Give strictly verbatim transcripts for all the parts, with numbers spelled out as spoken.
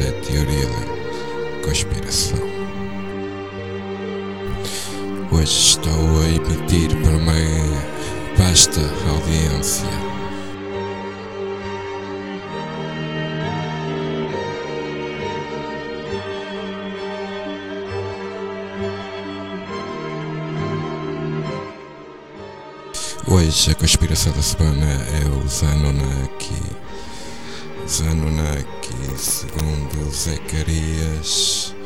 é teoria da conspiração. Hoje estou a emitir para uma vasta audiência. Hoje a conspiração da semana é os Anunnaki. Os Anunnaki, segundo Zacarias,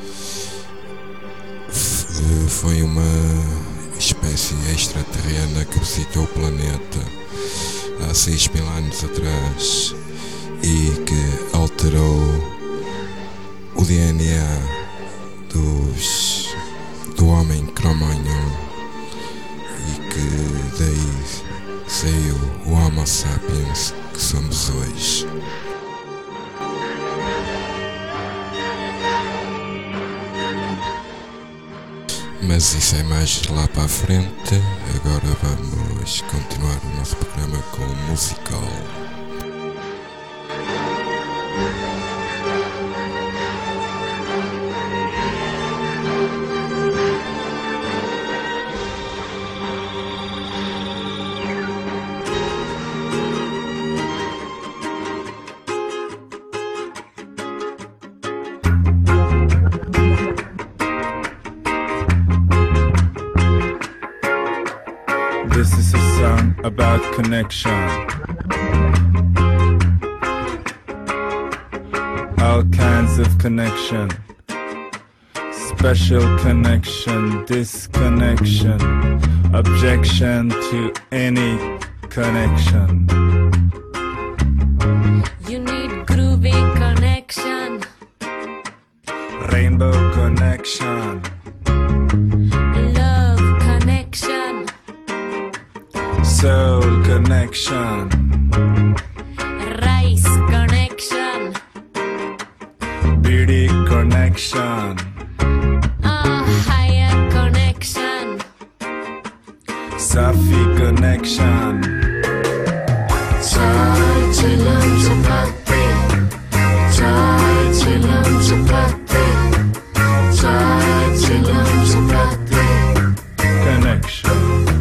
foi uma espécie extraterrena que visitou o planeta há seis mil anos atrás e que alterou o D N A dos, do homem Cro-Magnon, e que daí saiu o Homo sapiens que somos hoje. Mas isso é mais lá para a frente. Agora vamos continuar o nosso programa com o musical. This is a song about connection. All kinds of connection. Special connection, disconnection, objection to any connection. You need groovy connection. Rainbow connection. Love connection. Soul connection. Rice connection. Beauty connection. A higher connection. Safi connection. Chai chilam chapati. Chai chilam chapati. Chai chilam chapati. Connection.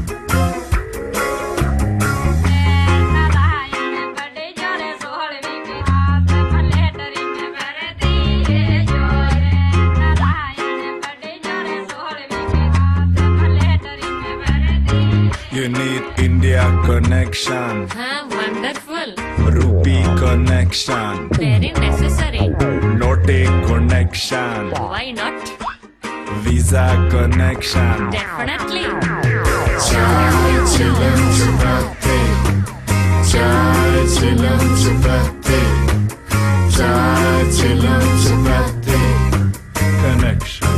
You need India connection. Ah, wonderful. Rupee connection. Very necessary. Note connection. Why not? Visa connection. Definitely. Chai chilam chapati. Chai chilam chapati. Chai chilam chapati. Connection.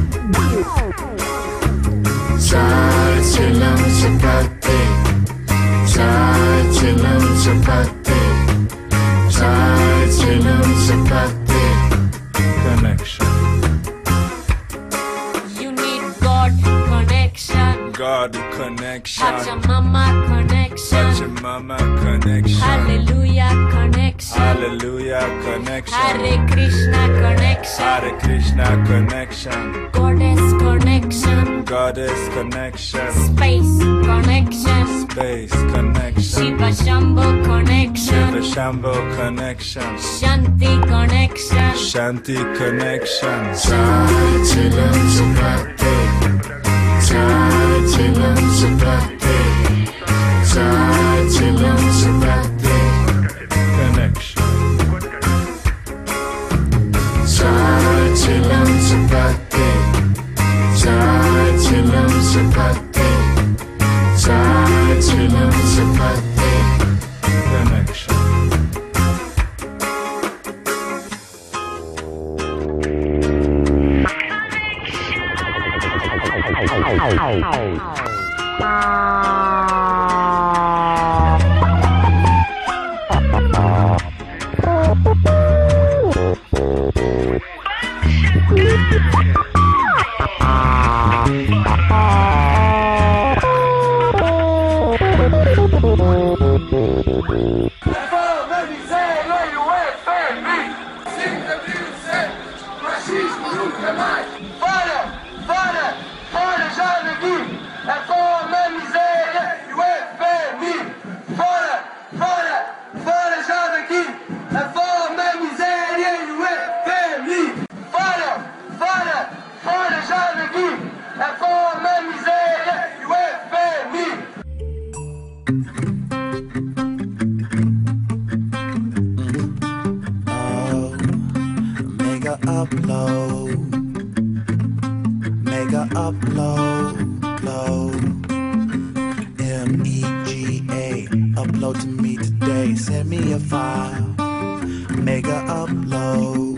Chai chilam chapati. Chai chilam chapati. Chai chilam chapati. Connection. You need God connection. God connection. Pachamama connection. Pachamama connection. Hallelujah connection. Hallelujah connection. Hare Krishna connection. Hare Krishna connection. Goddess connection. Goddess connection. Space connection. Space connection. Shiva Shambho connection. Shiva Shambho connection. Shanti connection. Shanti connection. Chai chilam chapati. Chai chilam chapati. Chai chilam chapati. Connection. Chai chilam chapati. Chai chilam chapati. Chai chilam chapati. Connection. Let me say where you went, baby. é mais. Fora, fora, fora já daqui. É fome, a miséria e o F M I. Fora, fora, fora já daqui. É fome, a miséria e o F M I. Fora, fora, fora já daqui. É fome, a miséria e o F M I. Upload, mega upload, upload, M E G A, upload to me today, send me a file, mega upload,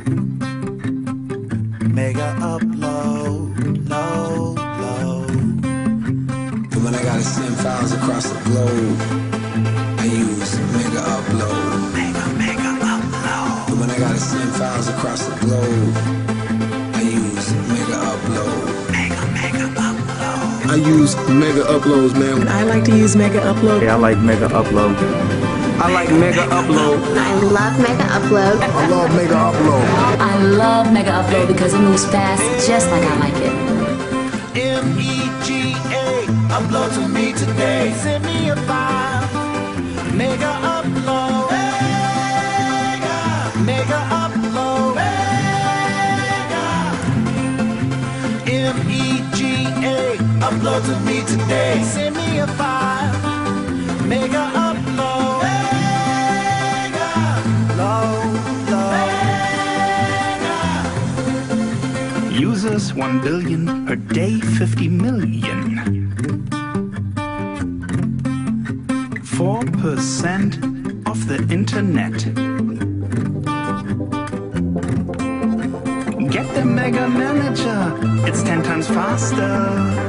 mega upload, load, load. And when I gotta send files across the globe, I use mega upload. Mega, mega upload. And when I gotta send files across the globe, I use mega upload. Mega, mega upload. I use mega uploads, man. I like to use mega upload. Yeah, I like mega upload. I like mega upload. I love mega upload. I love mega upload. I love mega upload because it moves fast just like I like it. M E G A, upload to me today, send me a file, mega upload, mega, mega upload, mega, M E G A, upload to me today, send me a file, mega upload, mega, load, load, mega. Users one billion per day, fifty million. four percent of the internet. Get the Mega Manager, it's ten times faster.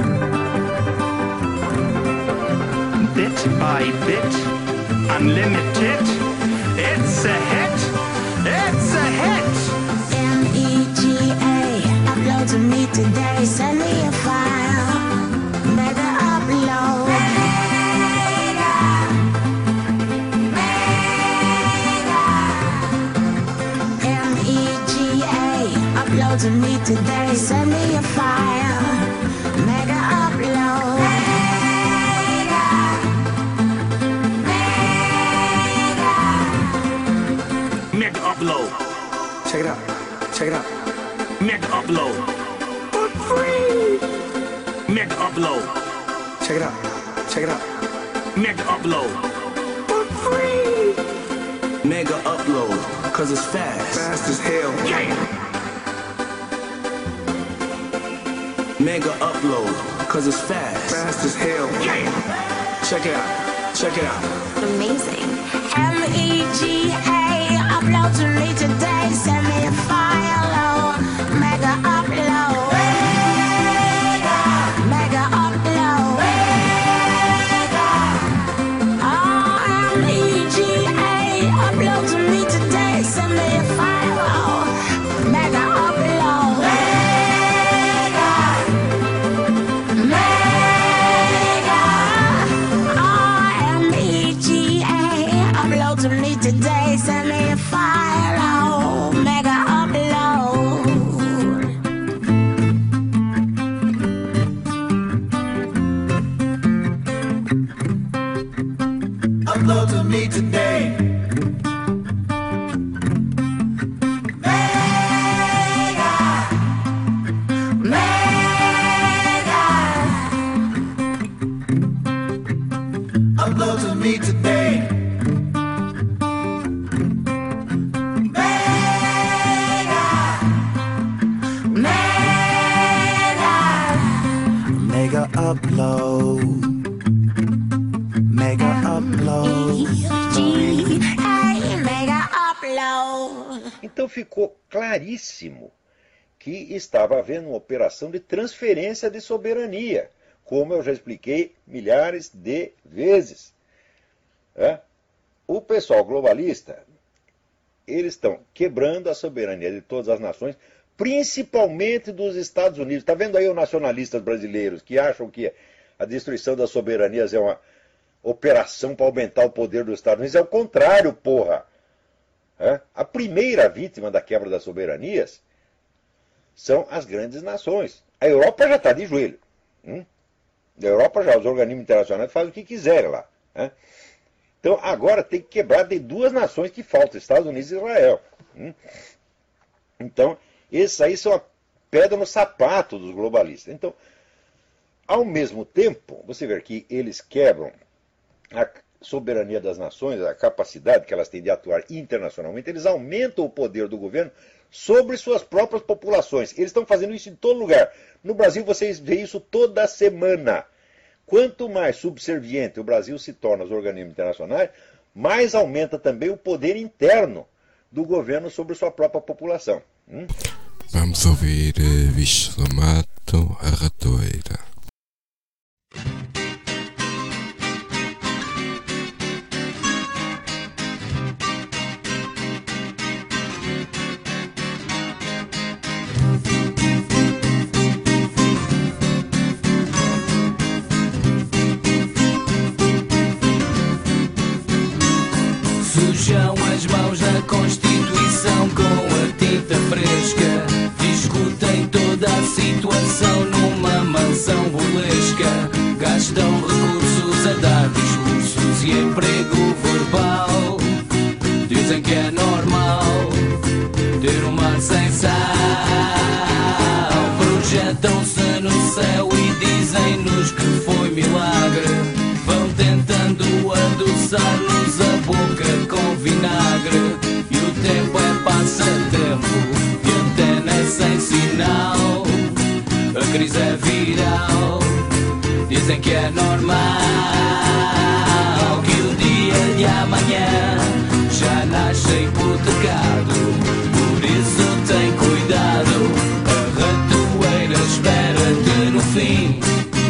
Bit by bit, unlimited. It's a hit, it's a hit. M E G A, upload to me today, send me a file, mega upload. Mega, mega. M E G A, upload to me today, send me a file, mega upload. Mega, mega. Mega upload. Check it out, check it out. Mega upload. For free. Mega upload. Check it out, check it out. Mega upload. For free. Mega upload, cause it's fast. Fast as hell. Yeah. Mega upload, cause it's fast. Fast as hell. Yeah. Check it out, check it out. Amazing. M E G A, upload to me today, send me a file, oh, mega upload. Mega, mega upload. Mega. Oh, M E G A, upload to me today, send me a file, oh, mega upload. Mega, mega. Oh, M E G A, upload to me today, send me a file, oh, mega upload. Upload to me today. Mega, mega. Upload to me today. Mega, mega. Mega upload. Mega upload. G A, mega upload. Então ficou claríssimo que estava havendo uma operação de transferência de soberania, como eu já expliquei milhares de vezes. É? O pessoal globalista, eles estão quebrando a soberania de todas as nações, principalmente dos Estados Unidos. Está vendo aí os nacionalistas brasileiros que acham que a destruição das soberanias é uma operação para aumentar o poder dos Estados Unidos? É o contrário, porra. É? A primeira vítima da quebra das soberanias são as grandes nações. A Europa já está de joelho. Hum? Na Europa já os organismos internacionais fazem o que quiserem lá. Né? Então agora tem que quebrar de duas nações que faltam, Estados Unidos e Israel. Hum? Então, esses aí são a pedra no sapato dos globalistas. Então, ao mesmo tempo, você vê que eles quebram a soberania das nações, a capacidade que elas têm de atuar internacionalmente, eles aumentam o poder do governo sobre suas próprias populações. Eles estão fazendo isso em todo lugar. No Brasil, vocês veem isso toda semana. Quanto mais subserviente o Brasil se torna aos organismos internacionais, mais aumenta também o poder interno do governo sobre sua própria população. Hum? Vamos ouvir uh, Bicho do Mato, a Ratoeira. Sujam as mãos na Constituição com a tinta fresca. Discutem toda a situação numa mansão burlesca. Gastam recursos a dar discursos e emprego verbal. Dizem que é normal ter um mar sem sal. Projetam-se no céu e dizem-nos que foi milagre. Vão tentando adoçar-nos a boca com vinagre. E o tempo é passatempo e antena é sem sinal. A crise é viral. Dizem que é normal, que o dia de amanhã já nasce hipotecado. Por isso tem cuidado, a ratoeira espera-te no fim.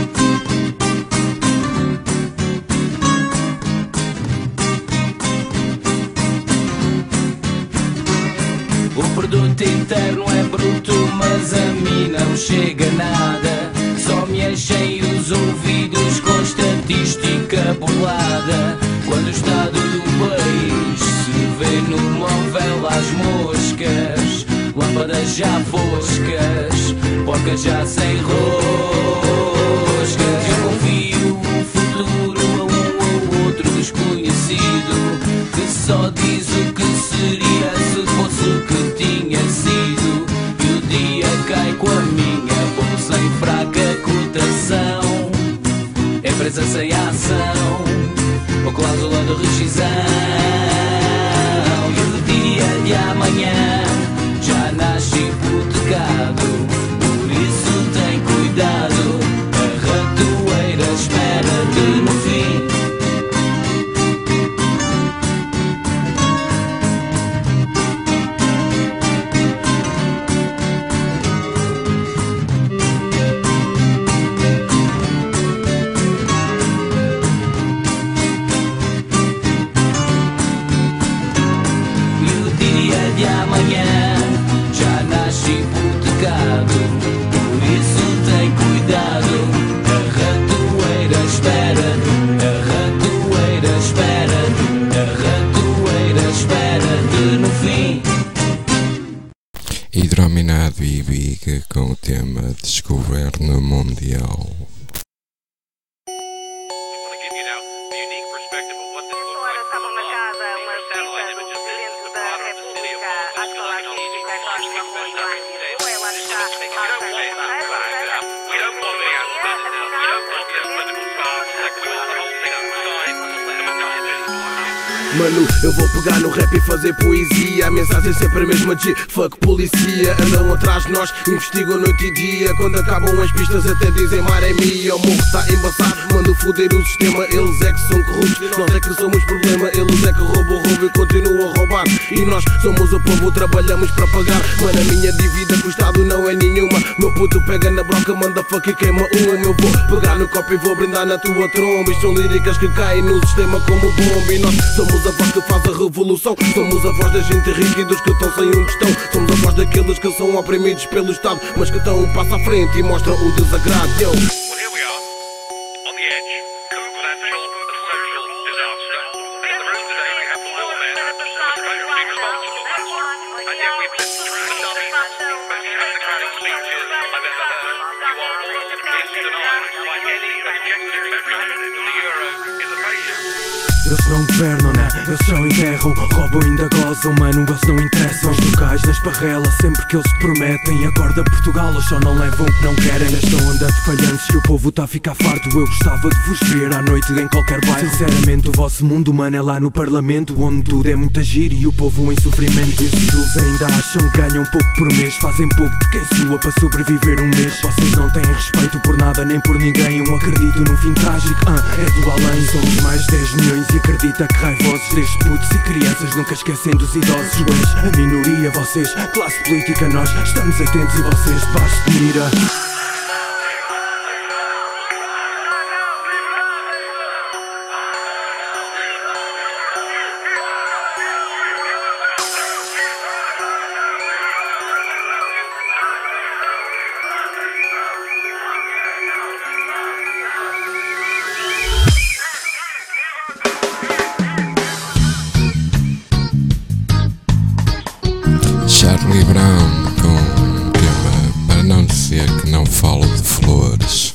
O produto interno é bruto, mas a mim não chega nada. Só me enchem os ouvidos com estatística burlada. Quando o estado do país se vê no móvel às moscas, lâmpadas já foscas, porcas já sem roscas. Eu confio o futuro a um ou outro desconhecido, que só diz o que seria se fosse o que tinha sido. E o dia cai com a minha bolsa em fraca cotação, empresa sem ação ou cláusula de rescisão. E o dia de amanhã já nasce hipotecado. Por isso tem cuidado, a ratoeira espera-te no fim. De amanhã já nasce hipotecado. Por isso tem cuidado, a ratoeira espera. A ratoeira espera. A ratoeira espera-te no fim. Hidrominado e Biga com o tema Desgoverno Mundial. Mano, eu vou pegar no rap e fazer poesia. A mensagem é sempre a mesma de fuck polícia. Andam atrás de nós, investigam noite e dia. Quando acabam as pistas até dizem mar é minha. O morro está embaçado, mando foder o sistema. Eles é que são corruptos, nós é que somos problema. Eles é que roubam, roubam e continuam a roubar. E nós somos o povo, trabalhamos para pagar. Mano, a minha dívida com o Estado não é nenhuma. Meu puto pega na broca, manda fuck e queima um. Eu vou pegar no copo e vou brindar na tua tromba. Isto são líricas que caem no sistema como bomba. E nós somos a voz que faz a revolução. Somos a voz da gente rica e dos que estão sem onde estão. Somos a voz daqueles que são oprimidos pelo Estado, mas que estão um passo à frente e mostram o desagrado. Yo. Eles não governam, né? Eles só enterram, roubam e ainda gozam, mano, eles não interessam. Os locais nas parrelas, sempre que eles prometem. Acorda Portugal, eles só não levam o que não querem. Nesta onda de falhantes e o povo tá a ficar farto. Eu gostava de vos ver à noite em qualquer bairro. Sinceramente o vosso mundo, mano, é lá no Parlamento, onde tudo é muito agir e o povo em sofrimento. E esses juros ainda acham que ganham pouco por mês. Fazem pouco de quem sua para sobreviver um mês. Vocês não têm respeito por nada nem por ninguém. Eu acredito num fim trágico, ah, é do além. Somos mais de dez milhões e acredita que raivosos destes putos e crianças nunca esquecem dos idosos. Tu és a minoria, vocês, classe política, nós estamos atentos e vocês debaixo de mira. Charlie Brown com um tema Para Não Dizer Que Não Falo de Flores.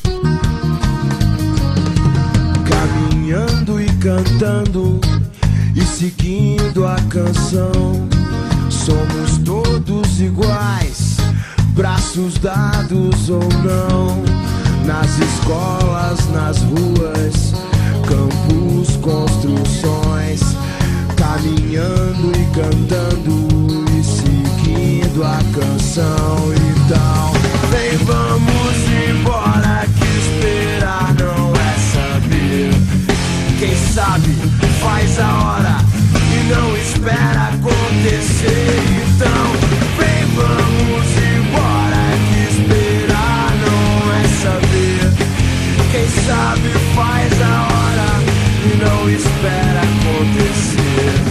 Caminhando e cantando e seguindo a canção, somos todos iguais, braços dados ou não. Nas escolas, nas ruas, campos, construções, caminhando e cantando e seguindo a canção. Então, vem, vamos embora, que esperar não é saber. Quem sabe faz a hora e não espera acontecer. Então, vem, vamos embora, que esperar não é saber. Quem sabe faz a hora e não espera acontecer.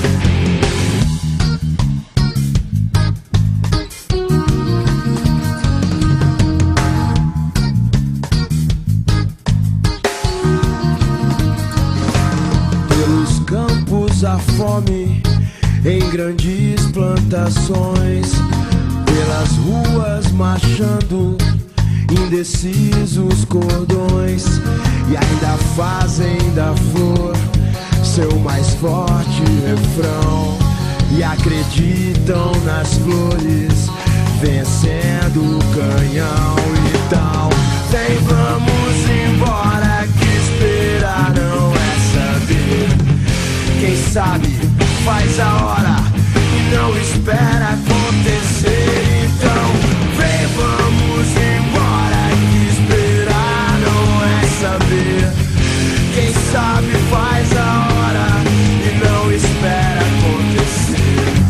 A fome em grandes plantações, pelas ruas marchando, indecisos cordões, e ainda fazem da flor seu mais forte refrão, e acreditam nas flores vencendo o canhão. Então, vem, vamos embora, que esperar não é saber. Quem sabe faz a hora e não espera acontecer. Então, vem, vamos embora, que esperar não é saber. Quem sabe faz a hora e não espera acontecer.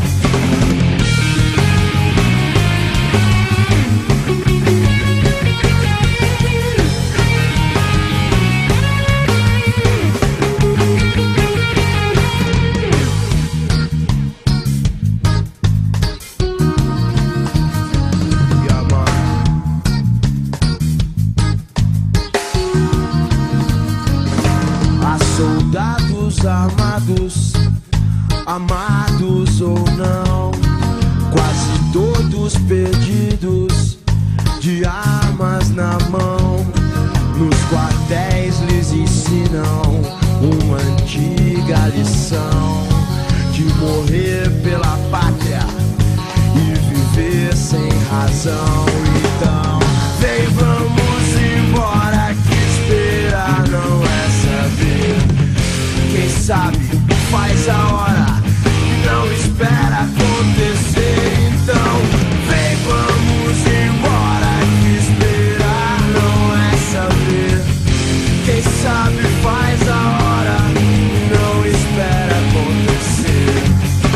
Armados, amados ou não, quase todos perdidos, de armas na mão. Nos quartéis lhes ensinam uma antiga lição de morrer pela pátria e viver sem razão. Então, vem, vamos embora, que esperar não é saber. Quem sabe faz a hora e não espera acontecer. Então, vem, vamos embora, que esperar não é saber. Quem sabe faz a hora e não espera acontecer.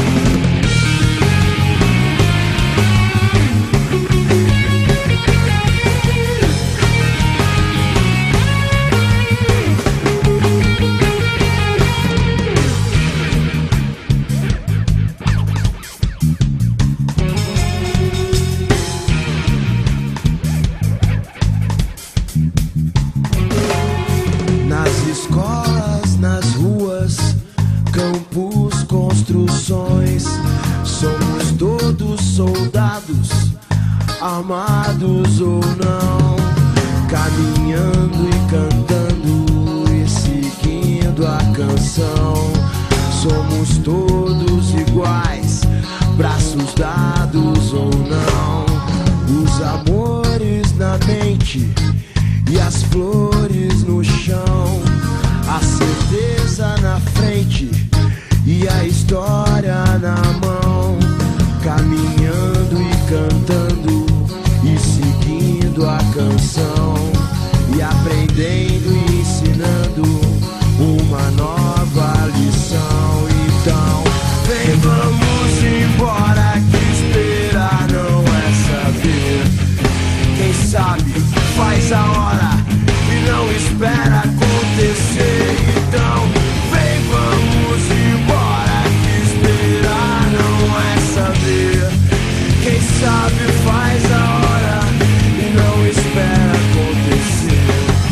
Somos todos soldados, armados ou não, caminhando e cantando canção. Somos todos iguais, braços dados ou não. Os amores na mente e as flores no chão. A certeza na frente e a história na mão. Caminhando e cantando e seguindo a canção. E aprendendo e ensinando uma nova lição. Então, vem, vamos embora, que esperar não é saber. Quem sabe faz a hora e não espera acontecer. Então, vem, vamos embora, que esperar não é saber. Quem sabe faz a hora e não espera acontecer.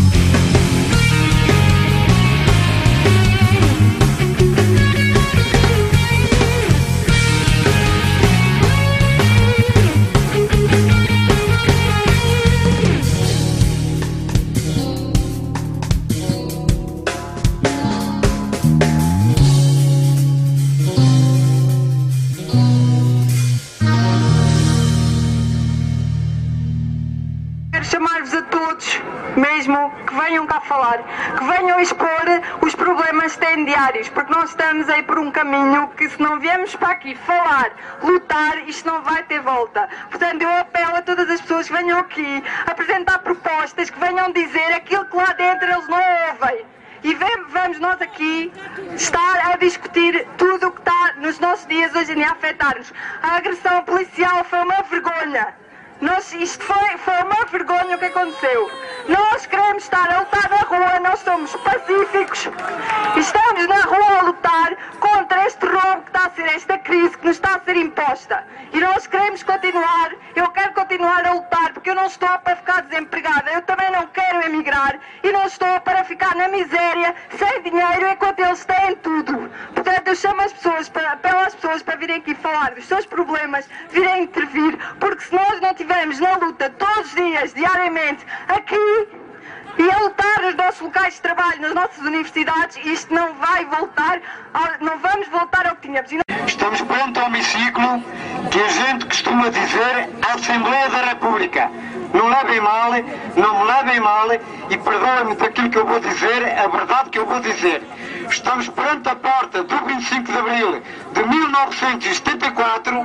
Chamar-vos a todos, mesmo que venham cá falar, que venham expor os problemas que têm diários, porque nós estamos aí por um caminho que, se não viemos para aqui falar, lutar, isto não vai ter volta. Portanto, eu apelo a todas as pessoas que venham aqui apresentar propostas, que venham dizer aquilo que lá dentro eles não ouvem. E vamos nós aqui estar a discutir tudo o que está nos nossos dias hoje em dia a afetar-nos. A agressão policial foi uma vergonha. Nós, isto foi, foi uma vergonha o que aconteceu. Nós queremos estar a lutar na rua, nós somos pacíficos. Estamos na rua a lutar contra este roubo que está a ser, esta crise que nos está a ser imposta. E nós queremos continuar, eu quero continuar a lutar, porque eu não estou para ficar desempregada, eu também não quero emigrar e não estou para ficar na miséria, sem dinheiro, enquanto eles têm tudo. Portanto, eu chamo as pessoas, para, apelo às pessoas para virem aqui falar dos seus problemas, virem intervir, porque se nós não tivermos na luta todos os dias, diariamente, aqui, e a lutar nos nossos locais de trabalho, nas nossas universidades, isto não vai voltar, ao, não vamos voltar ao que tínhamos. Estamos perante ao hemiciclo que a gente costuma dizer a Assembleia da República. Não levem mal, não me levem mal e perdoem-me daquilo que eu vou dizer, a verdade que eu vou dizer. Estamos perante a porta do vinte e cinco de abril de mil novecentos e setenta e quatro.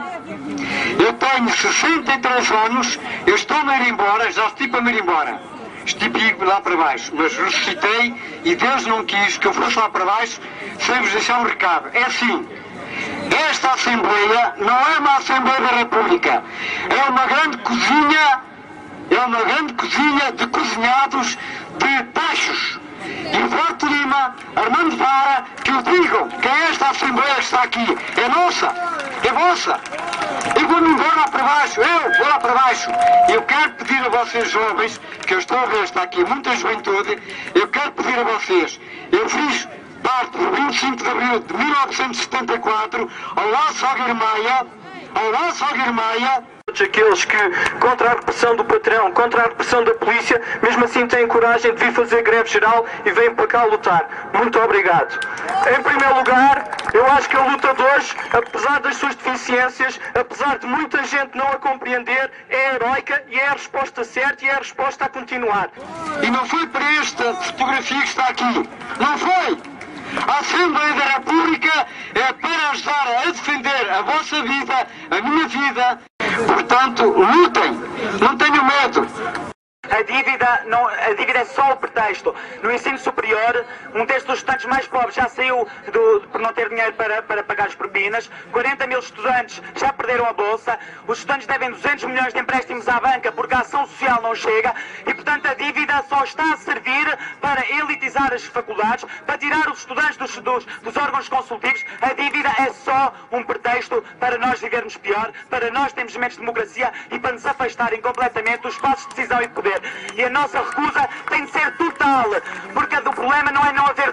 Eu tenho sessenta e três anos, eu estou-me a ir embora, já estive a me ir embora. Estive lá para baixo, mas ressuscitei e Deus não quis que eu fosse lá para baixo sem vos deixar um recado. É assim, esta Assembleia não é uma Assembleia da República, é uma grande cozinha, é uma grande cozinha de cozinhados de tachos. E o Duarte Lima, Armando Vara, que o digam que esta Assembleia que está aqui é nossa, é vossa. Eu vou-me embora lá para baixo, eu vou lá para baixo. Eu quero pedir a vocês jovens, que eu estou a ver, está aqui muita juventude, eu quero pedir a vocês, eu fiz parte do vinte e cinco de abril de mil novecentos e setenta e quatro, ao Laço Aguirmaia, ao Laço Aguirmaia, aqueles que, contra a repressão do patrão, contra a repressão da polícia, mesmo assim têm coragem de vir fazer greve geral e vêm para cá lutar. Muito obrigado. Em primeiro lugar, eu acho que a luta de hoje, apesar das suas deficiências, apesar de muita gente não a compreender, é heroica e é a resposta certa e é a resposta a continuar. E não foi para esta fotografia que está aqui. Não foi! A Assembleia da República é para ajudar a defender a vossa vida, a minha vida. Portanto, lutem, não tenham medo. A dívida, não, a dívida é só o pretexto. No ensino superior, um terço dos estudantes mais pobres já saiu do, por não ter dinheiro para, para pagar as propinas. quarenta mil estudantes já perderam a bolsa. Os estudantes devem duzentos milhões de empréstimos à banca porque a ação social não chega. E, portanto, a dívida só está a servir para elitizar as faculdades, para tirar os estudantes dos, dos, dos órgãos consultivos. A dívida é só um pretexto para nós vivermos pior, para nós termos menos democracia e para nos afastarem completamente dos espaços de decisão e de poder. E a nossa recusa tem de ser total, porque o problema não é não haver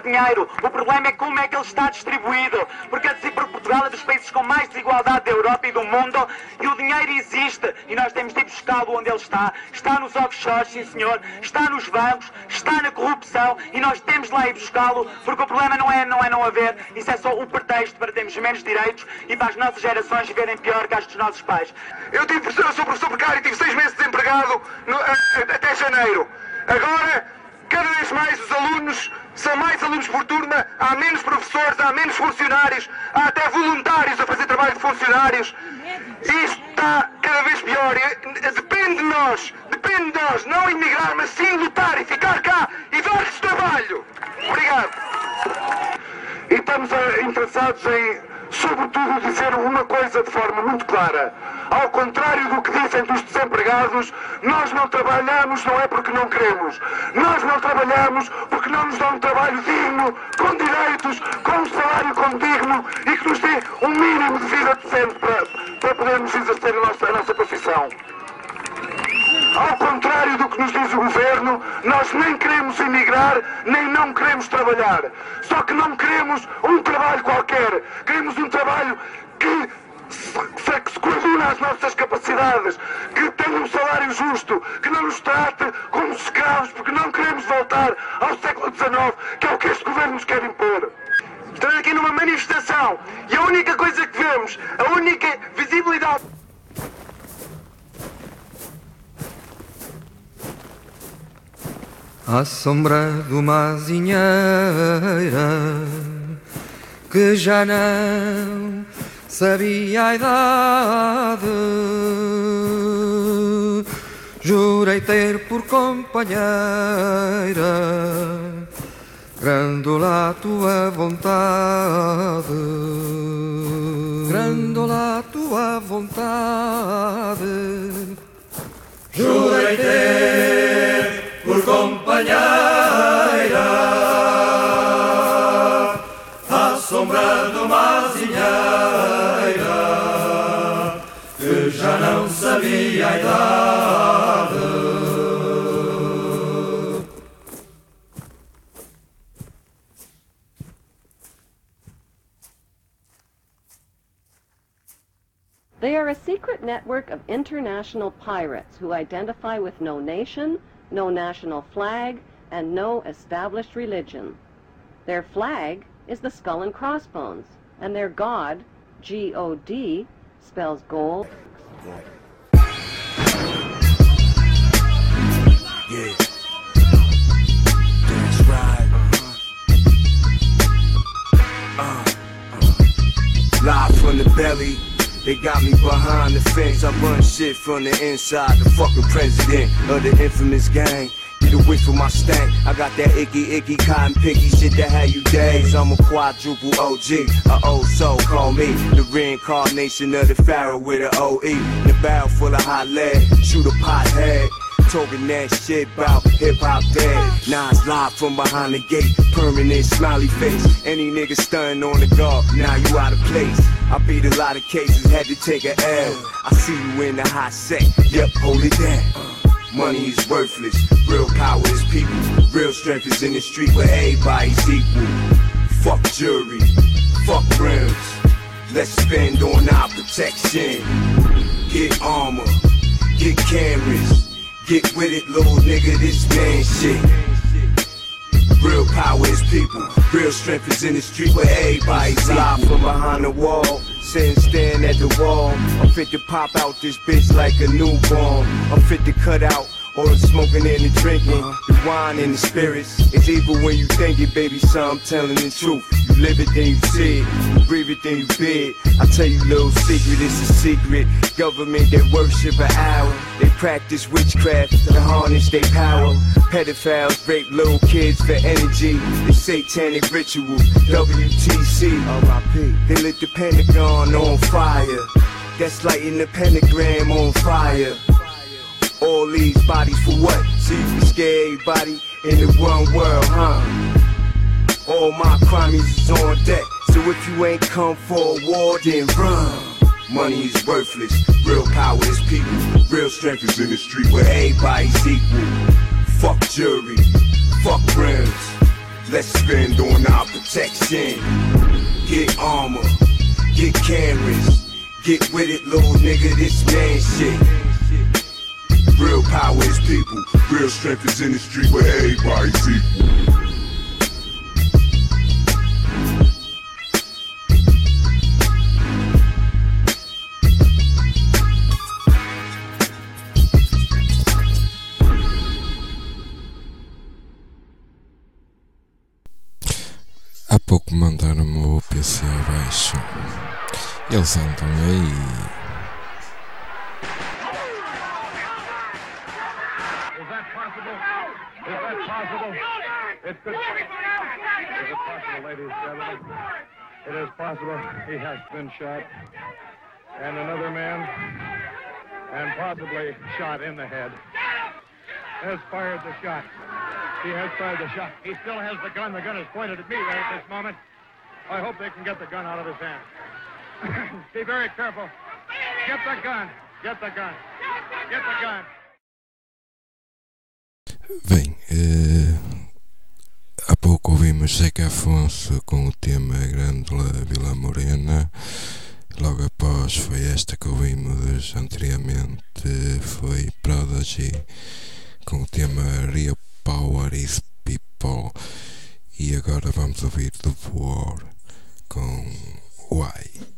dinheiro, o problema é como é que ele está distribuído. Porque, porque Portugal é dos países com mais desigualdade da Europa e do mundo, e o dinheiro existe, e nós temos de ir buscá-lo onde ele está. Está nos offshores, sim senhor, está nos bancos, está na corrupção, e nós temos de lá ir buscá-lo, porque o problema não é não, é não haver, isso é só o pretexto para termos menos direitos e para as nossas gerações viverem pior que as dos nossos pais. Eu tive, eu sou professor precário e tive seis meses desempregado no, a, a, até janeiro. Agora, cada vez mais os alunos são mais alunos por turma, há menos professores, há menos funcionários, há até voluntários a fazer trabalho de funcionários. Isto está cada vez pior. Depende de nós, depende de nós, não emigrar, mas sim lutar e ficar cá e dar-lhes trabalho. Obrigado. E estamos uh, interessados em, sobretudo, dizer uma coisa de forma muito clara. Ao contrário do que dizem dos desempregados, nós não trabalhamos não é porque não queremos. Nós não trabalhamos porque não nos dão um trabalho digno, com direitos, com um salário condigno e que nos dê um mínimo de vida decente para, para podermos exercer a nossa, a nossa profissão. Ao contrário do que nos diz o governo, nós nem queremos emigrar, nem não queremos trabalhar. Só que não queremos um trabalho qualquer. Queremos um trabalho que se, que se coaduna às nossas capacidades, que tenha um salário justo, que não nos trate como escravos, porque não queremos voltar ao século dezenove, que é o que este governo nos quer impor. Estamos aqui numa manifestação e a única coisa que vemos, a única visibilidade... À sombra de uma azinheira que já não sabia a idade, jurei ter por companheira Grandola a tua vontade, Grandola a tua vontade, jurei ter por companheira à sombra de uma azinheira que já não sabia a idade. They are a secret network of international pirates who identify with no nation, no national flag, and no established religion. Their flag is the skull and crossbones, and their god, G O D, spells gold. Yeah. That's right. Uh, uh. Live from the belly. They got me behind the fence, I run shit from the inside. The fucking president of the infamous gang. Get a whiff of my stank. I got that icky, icky, cotton picky shit that had you days. I'm a quadruple O G, a old soul, call me the reincarnation of the pharaoh with an O E. In a barrel full of hot lead, shoot a pothead. Talking that shit about hip-hop dead. Now it's live from behind the gate, permanent smiley face. Any nigga stunning on the guard, now you out of place. I beat a lot of cases, had to take a L. I see you in the hot set, yep, hold it down. Money is worthless, real power is people. Real strength is in the street where everybody's equal. Fuck jury, fuck rims. Let's spend on our protection. Get armor, get cameras. Get with it, little nigga, this man shit. Real power is people. Real strength is in the street where everybody's live from behind the wall. Sitting staring at the wall. I'm fit to pop out this bitch like a newborn. I'm fit to cut out all the smoking and the drinking, the wine and the spirits. It's evil when you think it, baby, so I'm telling the truth. You live it, then you see it. You breathe it, then you bid. I tell you, little secret, it's a secret. Government that worship an hour. They practice witchcraft to harness their power. Pedophiles rape little kids for energy. It's satanic ritual. W T C. R I P. They lit the Pentagon on fire. That's lighting the pentagram on fire. All these bodies for what? So you can scare everybody in the one world, huh? All my crimes is on deck. So if you ain't come for a war, then run. Money is worthless, real power is people. Real strength is in the street where everybody's equal. Fuck jury, fuck rims. let's spend on our protection. Get armor, get cameras, get with it, little nigga, this man shit. Real power is people, real strength is in the street where everybody's equal. Há pouco mandaram-me o P C abaixo. Eles andam aí. Is that possible? Is that possible? It's good. Is it possible, ladies and gentlemen? It is possible. He has been shot. And another man, and possibly shot in the head, has fired the shot. He has fired the shot. He still has the gun. The gun is pointed at me right at this moment. I hope they can get the gun out of his hand. Be very careful. Get the gun. Get the gun. Get the gun. Bem, uh, há pouco ouvimos Zeca Afonso com o tema Grândola Vila Morena. Logo após foi esta que ouvimos anteriormente, foi Prodigy com o tema Real Power is People. E agora vamos ouvir The War com Why.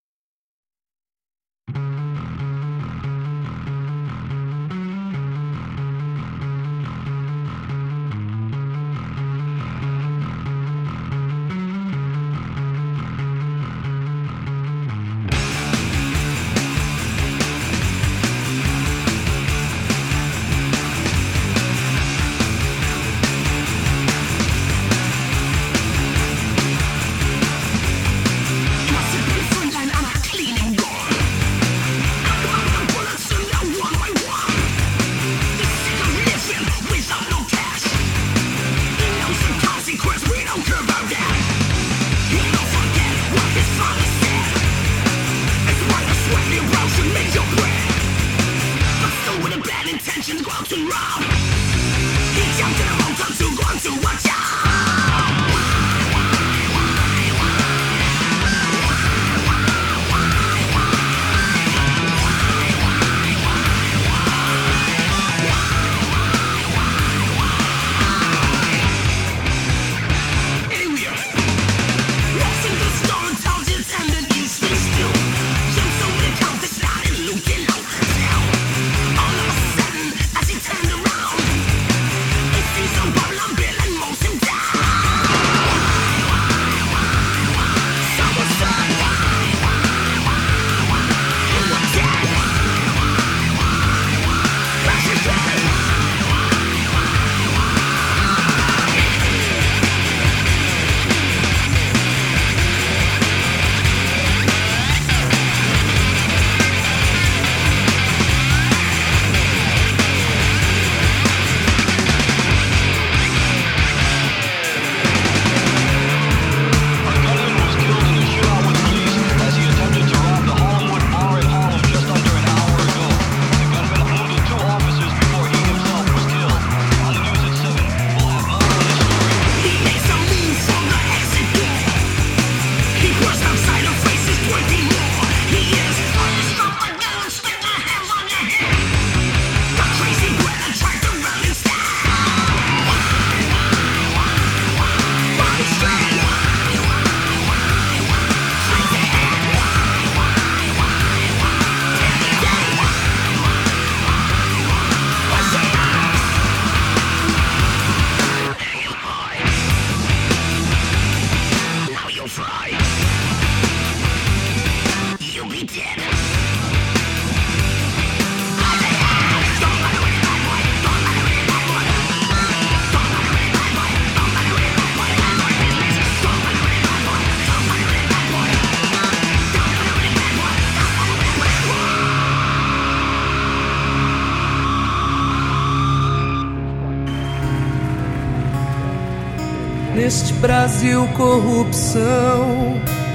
Neste Brasil corrupção,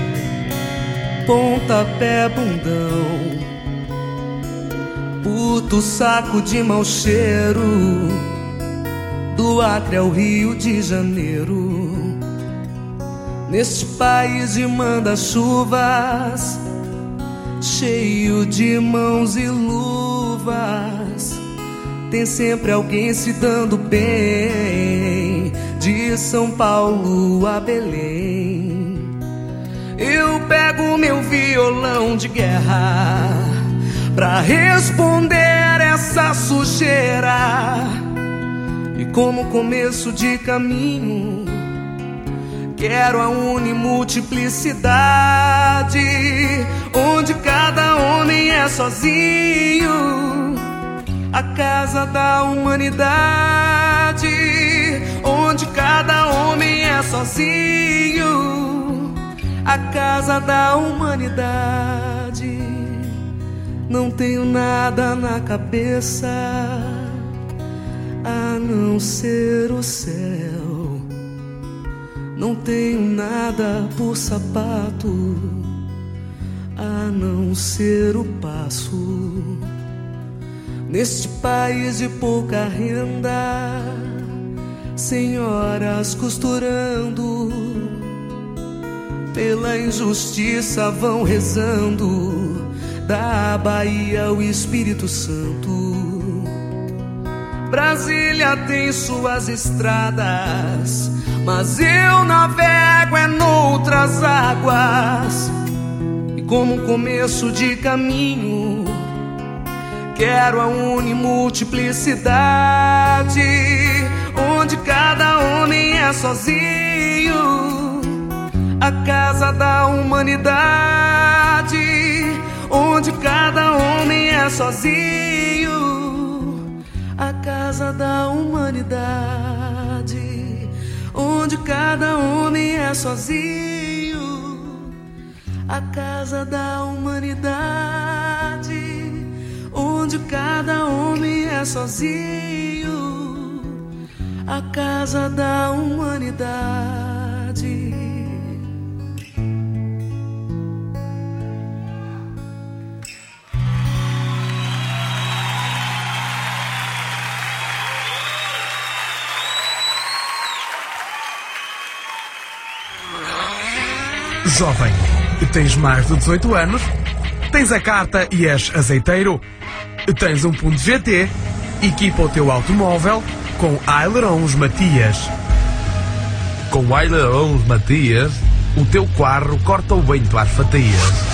pontapé bundão, puto saco de mau cheiro, do Acre ao Rio de Janeiro. Neste país de manda-chuvas, cheio de mãos e luvas, tem sempre alguém se dando bem, de São Paulo a Belém. Eu pego meu violão de guerra pra responder essa sujeira, e como começo de caminho quero a unimultiplicidade, onde cada homem é sozinho, a casa da humanidade, onde cada homem é sozinho, a casa da humanidade. Não tenho nada na cabeça a não ser o céu. Não tenho nada por sapato a não ser o passo. Neste país de pouca renda, senhoras costurando, pela injustiça vão rezando, da Bahia ao Espírito Santo. Brasília tem suas estradas, mas eu navego é noutras águas. E como começo de caminho quero a unimultiplicidade, onde cada homem é sozinho, a casa da humanidade, onde cada homem é sozinho, a casa da humanidade, onde cada homem é sozinho, a casa da humanidade, onde cada homem é sozinho, a casa da humanidade. Jovem, tens mais de dezoito anos? Tens a carta e és azeiteiro? Tens um ponto G T? Equipa o teu automóvel com Ailerons Matias. Com Ailerons Matias, o teu carro corta o vento às fatias.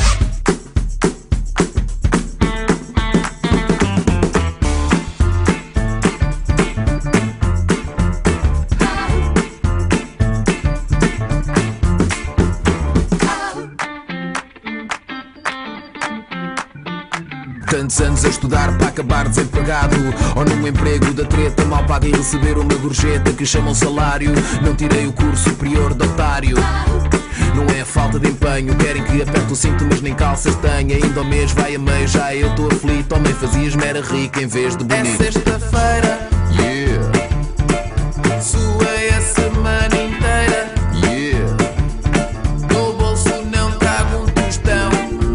Tantos anos a estudar para acabar desempregado, ou num emprego da treta mal paga e receber uma gorjeta que chamam salário. Não tirei o curso superior de otário. Não é a falta de empenho, querem que aperte o cinto mas nem calças tenha. Ainda ao mês vai a meio, já eu estou aflito. Homem fazias-me era rico em vez de bonito. É sexta-feira, yeah. Suei a semana inteira, yeah. no bolso não trago um tostão.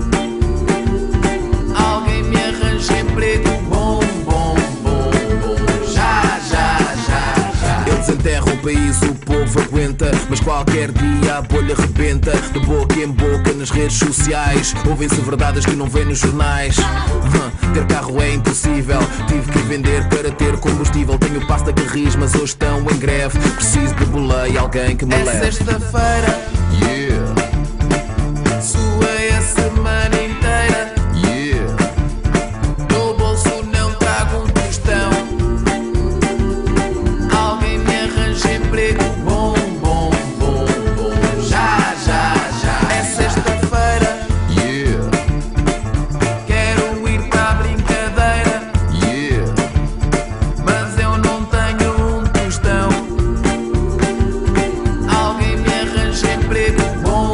Alguém me arranja emprego bom, bom, bom, bom. Já, já, já, já. Eles enterram o país, o povo aguenta, mas qualquer dia a bolha rebenta. De boca em boca nas redes sociais ouvem-se verdades que não vêm nos jornais. uh, Ter carro é impossível, tive que vender para ter combustível. Tenho pasta Carris mas hoje estão em greve. Preciso de boleia, alguém que me é leve. É sexta-feira, yeah. Suei a semana inteira, yeah. no bolso não trago um tostão. Alguém me arranja emprego bom, bom, bom, bom. Já, já, já. É sexta-feira, yeah. quero ir para a brincadeira, yeah. mas eu não tenho um tostão. Alguém me arranja emprego bom,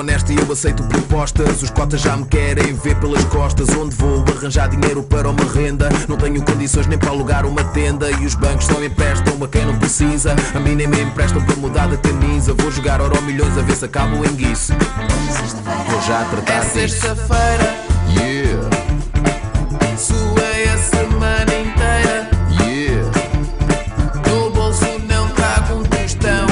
honesta e eu aceito propostas. Os cotas já me querem ver pelas costas. Onde vou arranjar dinheiro para uma renda? Não tenho condições nem para alugar uma tenda. E os bancos só me emprestam a quem não precisa. A mim nem me emprestam para mudar de camisa. Vou jogar euro milhões a ver se acabo o enguice. Vou já tratar é disso. sexta-feira. Yeah. Suei a semana inteira. Yeah. No bolso não trago um tostão.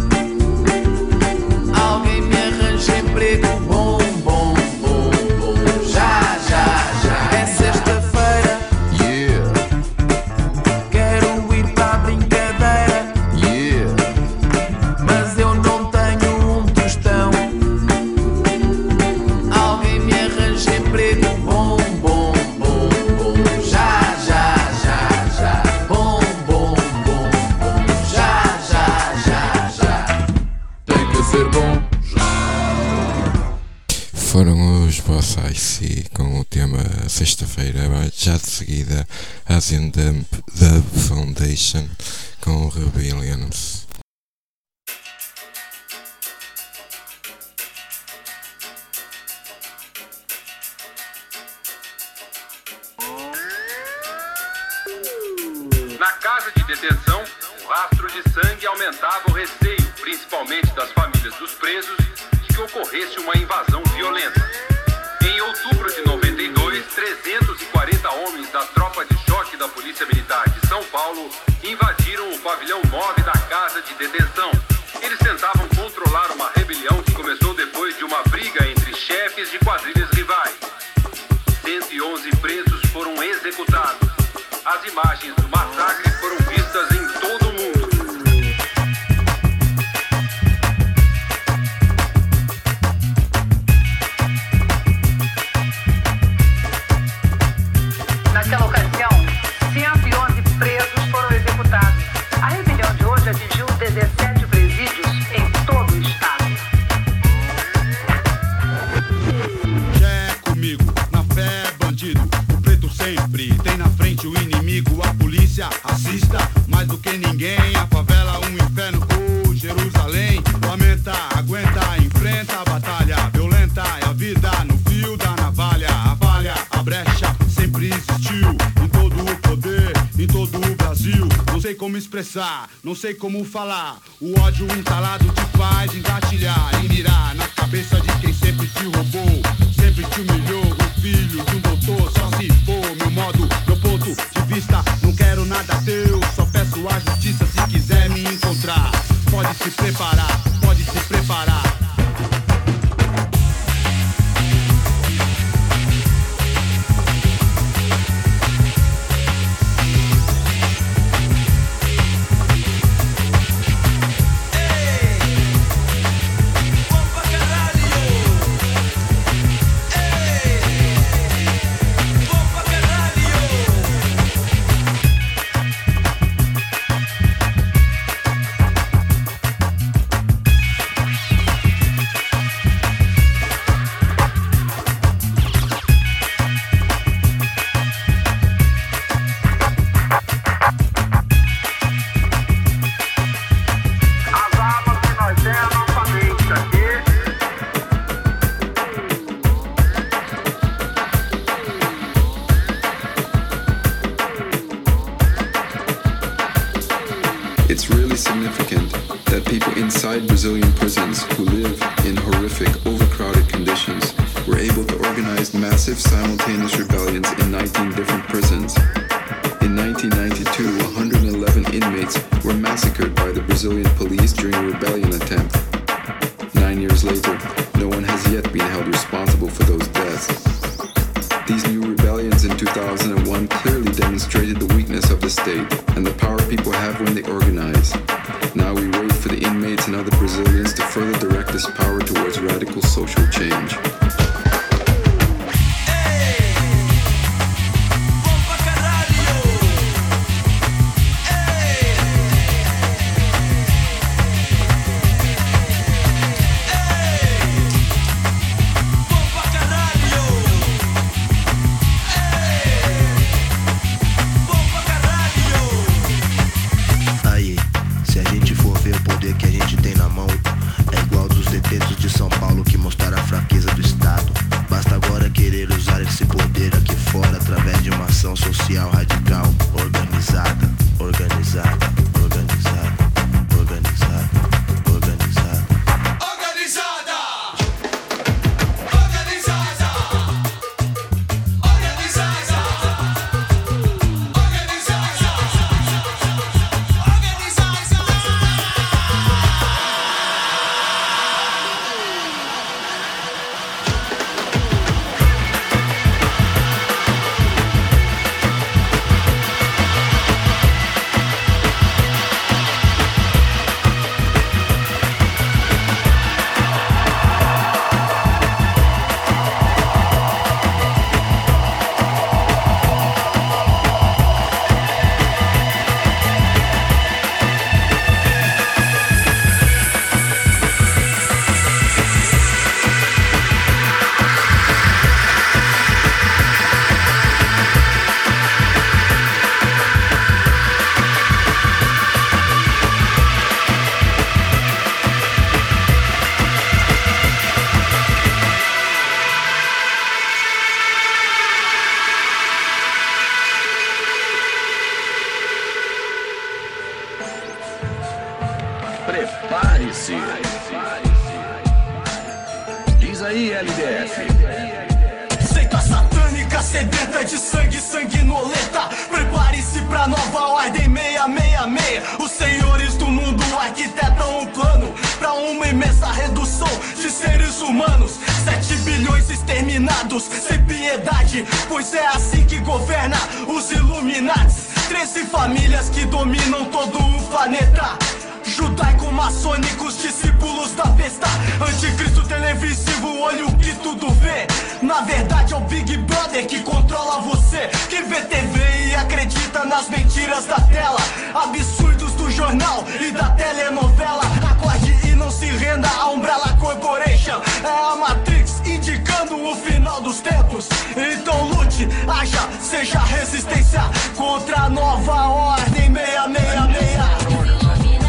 Alguém me arranja emprego bom, bom, bom, bom. Já, já, já. É sexta-feira. Yeah. Quero ir para a brincadeira. Yeah. Mas eu não tenho um tostão. Alguém me arranja emprego bom, bom, bom, bom. Já, já, já, já. Bom, bom, bom, bom. Já, já, já, já. Tem que ser bom. Foram os Boss I C com o tema Sexta-feira. Já de seguida Asian Dub Dub Foundation com Rebellions. Na casa de detenção, o rastro de sangue aumentava o receio, principalmente das famílias dos presos, de que ocorresse uma invasão violenta. Em outubro de noventa e dois, trezentos e quarenta homens da tropa de choque da Polícia Militar de São Paulo invadiram o pavilhão nove da casa de detenção. Eles tentavam controlar uma rebelião que começou depois de uma briga entre chefes de quadrilhas rivais. cento e onze presos foram executados. As imagens do massacre foram vistas em todo o mundo. Naquela ocasião, cento e onze presos foram executados. A rebelião de hoje atingiu dezessete presídios em todo o estado. É comigo, na fé, bandido. O preto sempre tem na frente o inimigo. A polícia assista mais do que ninguém. A favela, um inferno, oh Jerusalém. Lamenta, aguenta, enfrenta a batalha violenta. É a vida no fio da navalha. A falha, a brecha sempre existiu. Em todo o poder, em todo o Brasil. Não sei como expressar, não sei como falar. O ódio entalado te faz engatilhar e mirar na cabeça de quem sempre te roubou, sempre te humilhou. O filho de um doutor só se for meu modo, meu ponto de vista. Não quero nada teu, só peço a justiça se quiser me encontrar. Pode se preparar, pode se preparar. It's really significant that people inside Brazilian prisons who live in horrific, overcrowded conditions were able to organize massive simultaneous rebellions in nineteen different prisons. In nineteen ninety-two, one hundred eleven inmates were massacred by the Brazilian police during a rebellion attempt. Nine years later, no one has yet been held responsible for those deaths. These new rebellions in two thousand one clearly demonstrated the weakness of the state and the power people have when they organize. Now we wait for the inmates and other Brazilians to further direct this power towards radical social change. Se a gente for ver o poder que a gente tem na mão, é igual dos detentos de São Paulo que mostraram ação social radical, organizada, organizada, organizada, organizada, organizada. Organizada! Organizada! Organizada! Prepare-se. Diz aí, L D F. Seita satânica, sedenta de sangue, sanguinolenta. Prepare-se pra nova ordem seiscentos e sessenta e seis. Os senhores do mundo arquitetam um plano pra uma imensa redução de seres humanos. Sete bilhões exterminados, sem piedade, pois é assim que governa os Illuminates. Treze famílias que dominam todo o planeta. Judaico-maçônicos, discípulos da besta. Anticristo televisivo, olho que tudo vê. Na verdade é o Big Brother que controla você, que vê T V e acredita nas mentiras da tela. Absurdos do jornal e da telenovela. Acorde e não se renda a Umbrella Corporation. É a Matrix indicando o final dos tempos. Então lute, haja, seja resistência contra a nova ordem seiscentos e sessenta e seis.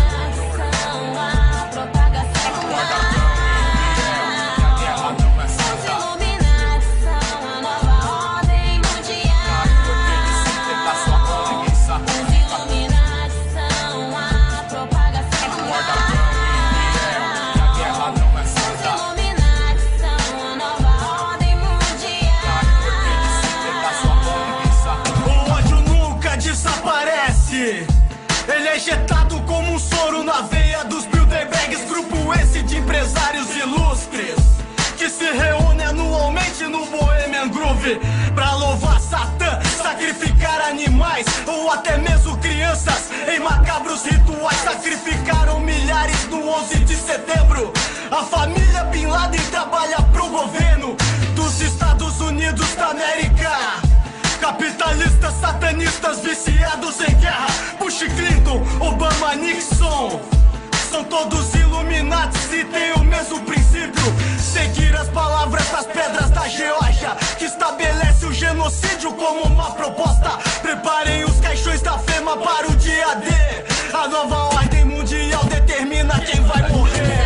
Ele é injetado como um soro na veia dos Bilderbergs, grupo esse de empresários ilustres que se reúne anualmente no Bohemian Groove pra louvar Satã, sacrificar animais ou até mesmo crianças em macabros rituais. Sacrificaram milhares no onze de setembro. A família Bin Laden trabalha pro governo dos Estados Unidos da América. Capitalistas, satanistas, viciados em guerra. Bush, Clinton, Obama, Nixon, são todos Illuminatis e têm o mesmo princípio. Seguir as palavras das pedras da Geórgia, que estabelece o genocídio como uma proposta. Preparem os caixões da FEMA para o dia D. A nova ordem mundial determina quem vai morrer.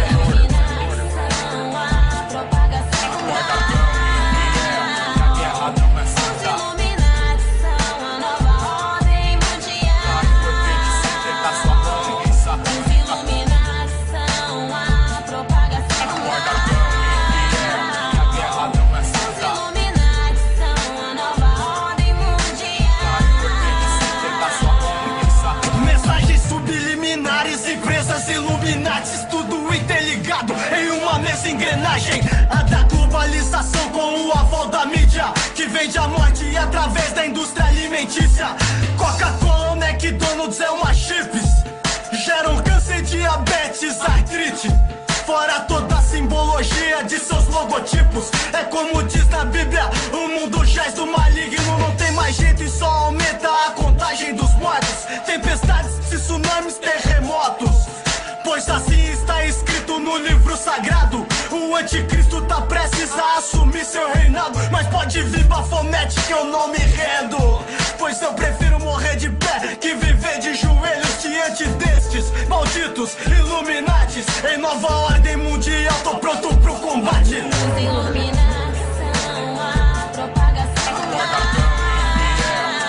Engrenagem, a da globalização com o aval da mídia, que vende a morte através da indústria alimentícia. Coca-Cola, McDonald's é uma chips, geram câncer, diabetes, artrite. Fora toda a simbologia de seus logotipos. É como diz na Bíblia, o mundo jaz do maligno. Não tem mais jeito e só aumenta a contagem dos mortos. Tempestades, tsunamis, terremotos, pois assim está escrito no livro sagrado. O anticristo tá prestes a assumir seu reinado. Mas pode vir Baphomet que eu não me rendo, pois eu prefiro morrer de pé que viver de joelhos diante destes malditos Illuminatis. Em nova ordem mundial tô pronto pro combate. Iluminação, a propagação.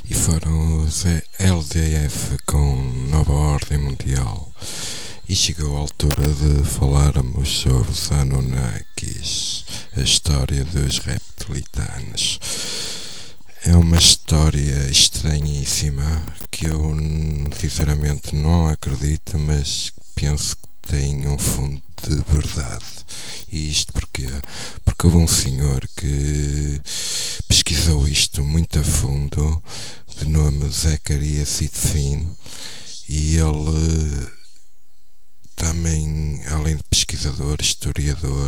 e foram os L D F com Nova Ordem Mundial. E chegou a altura de falarmos sobre os Anunnakis, a história dos reptilianos. É uma história estranhíssima que eu sinceramente não acredito, mas penso que tem um fundo de verdade. E isto porquê? Porque houve um senhor que pesquisou isto muito a fundo, de nome Zechariah Sitchin, e ele também, além de pesquisador, historiador,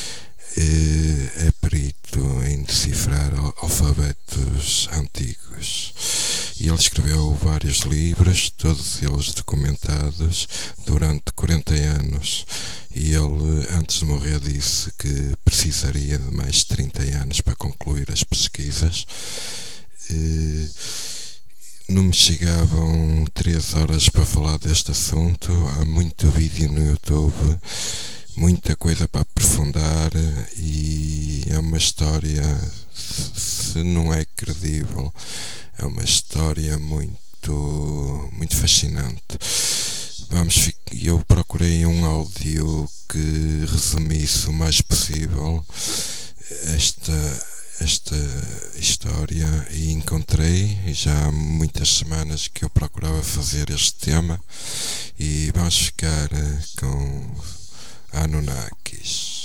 é perito em decifrar alfabetos antigos. E ele escreveu vários livros, todos eles documentados, durante quarenta anos. E ele, antes de morrer, disse que precisaria de mais de trinta anos para concluir as pesquisas. E não me chegavam três horas para falar deste assunto. Há muito vídeo no YouTube, muita coisa para aprofundar, e é uma história, se não é credível, é uma história muito, muito fascinante. Vamos, eu procurei um áudio que resumisse o mais possível esta, esta história, e encontrei, já há muitas semanas que eu procurava fazer este tema, e vamos ficar com Anunnakis.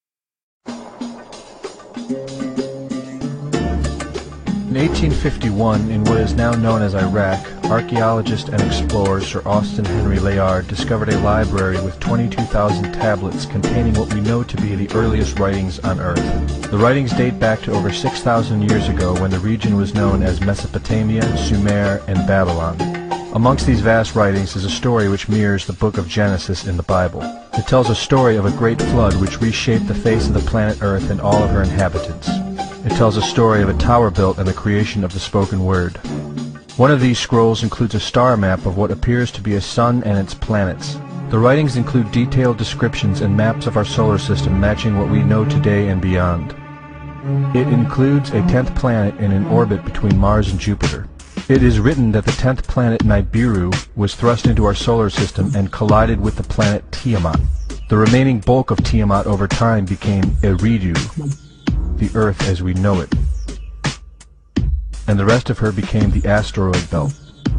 In eighteen fifty-one, in what is now known as Iraq, archaeologist and explorer Sir Austin Henry Layard discovered a library with twenty-two thousand tablets containing what we know to be the earliest writings on Earth. The writings date back to over six thousand years ago, when the region was known as Mesopotamia, Sumer, and Babylon. Amongst these vast writings is a story which mirrors the book of Genesis in the Bible. It tells a story of a great flood which reshaped the face of the planet Earth and all of her inhabitants. It tells a story of a tower built and the creation of the spoken word. One of these scrolls includes a star map of what appears to be a sun and its planets. The writings include detailed descriptions and maps of our solar system matching what we know today and beyond. It includes a tenth planet in an orbit between Mars and Jupiter. It is written that the tenth planet Nibiru was thrust into our solar system and collided with the planet Tiamat. The remaining bulk of Tiamat over time became Eridu, the Earth as we know it, and the rest of her became the asteroid belt.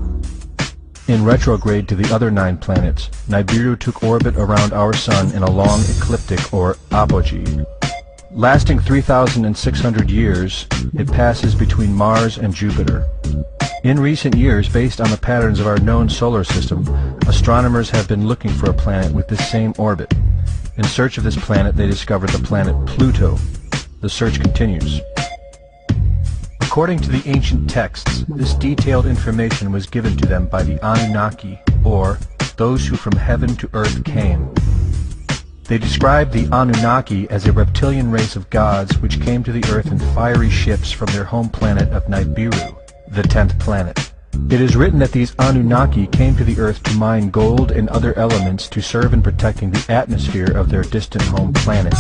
In retrograde to the other nine planets, Nibiru took orbit around our Sun in a long ecliptic or apogee. Lasting three thousand six hundred years, it passes between Mars and Jupiter. In recent years, based on the patterns of our known solar system, astronomers have been looking for a planet with this same orbit. In search of this planet, they discovered the planet Pluto. The search continues. According to the ancient texts, this detailed information was given to them by the Anunnaki, or those who from heaven to earth came. They described the Anunnaki as a reptilian race of gods which came to the earth in fiery ships from their home planet of Nibiru, the tenth planet. It is written that these Anunnaki came to the earth to mine gold and other elements to serve in protecting the atmosphere of their distant home planet.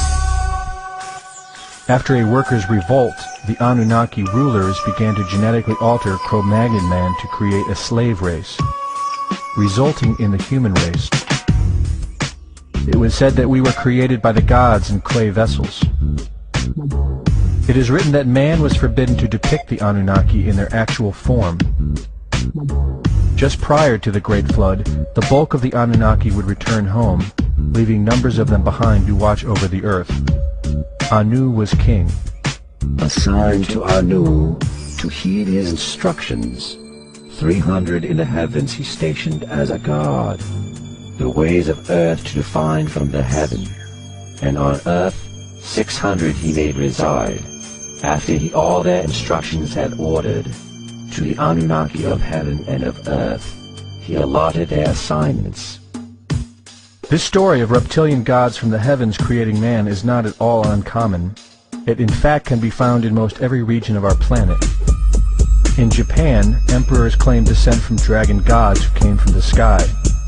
After a workers' revolt, the Anunnaki rulers began to genetically alter Cro-Magnon man to create a slave race, resulting in the human race. It was said that we were created by the gods in clay vessels. It is written that man was forbidden to depict the Anunnaki in their actual form. Just prior to the Great Flood, the bulk of the Anunnaki would return home, leaving numbers of them behind to watch over the earth. Anu was king. Assigned to Anu to heed his instructions. Three hundred in the heavens he stationed as a god. The ways of earth to define from the heaven. And on earth, six hundred he made reside. After he all their instructions had ordered, to the Anunnaki of heaven and of earth, he allotted their assignments. This story of reptilian gods from the heavens creating man is not at all uncommon. It in fact can be found in most every region of our planet. In Japan, emperors claim descent from dragon gods who came from the sky.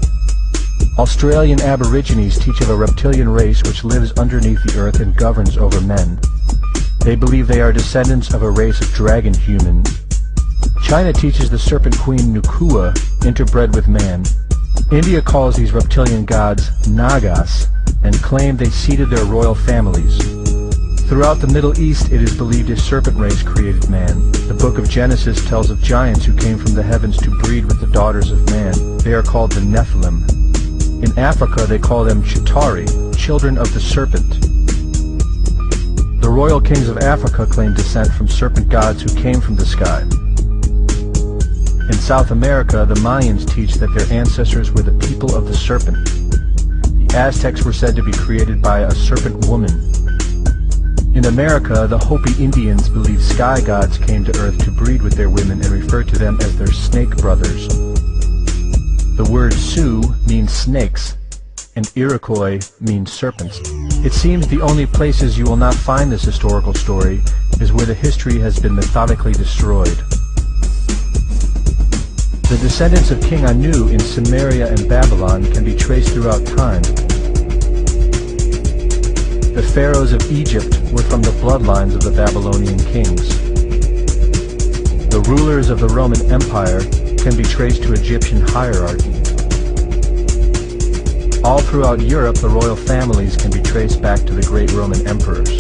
Australian Aborigines teach of a reptilian race which lives underneath the earth and governs over men. They believe they are descendants of a race of dragon humans. China teaches the serpent queen Nukua interbred with man. India calls these reptilian gods Nagas and claim they seeded their royal families. Throughout the Middle East it is believed a serpent race created man. The book of Genesis tells of giants who came from the heavens to breed with the daughters of man. They are called the Nephilim. In Africa they call them Chitauri, children of the serpent. The royal kings of Africa claim descent from serpent gods who came from the sky. In South America, the Mayans teach that their ancestors were the people of the serpent. The Aztecs were said to be created by a serpent woman. In America, the Hopi Indians believe sky gods came to Earth to breed with their women and refer to them as their snake brothers. The word Sioux means snakes, and Iroquois means serpents. It seems the only places you will not find this historical story is where the history has been methodically destroyed. The descendants of King Anu in Sumeria and Babylon can be traced throughout time. The pharaohs of Egypt were from the bloodlines of the Babylonian kings. The rulers of the Roman Empire can be traced to Egyptian hierarchy. All throughout Europe, the royal families can be traced back to the great Roman emperors.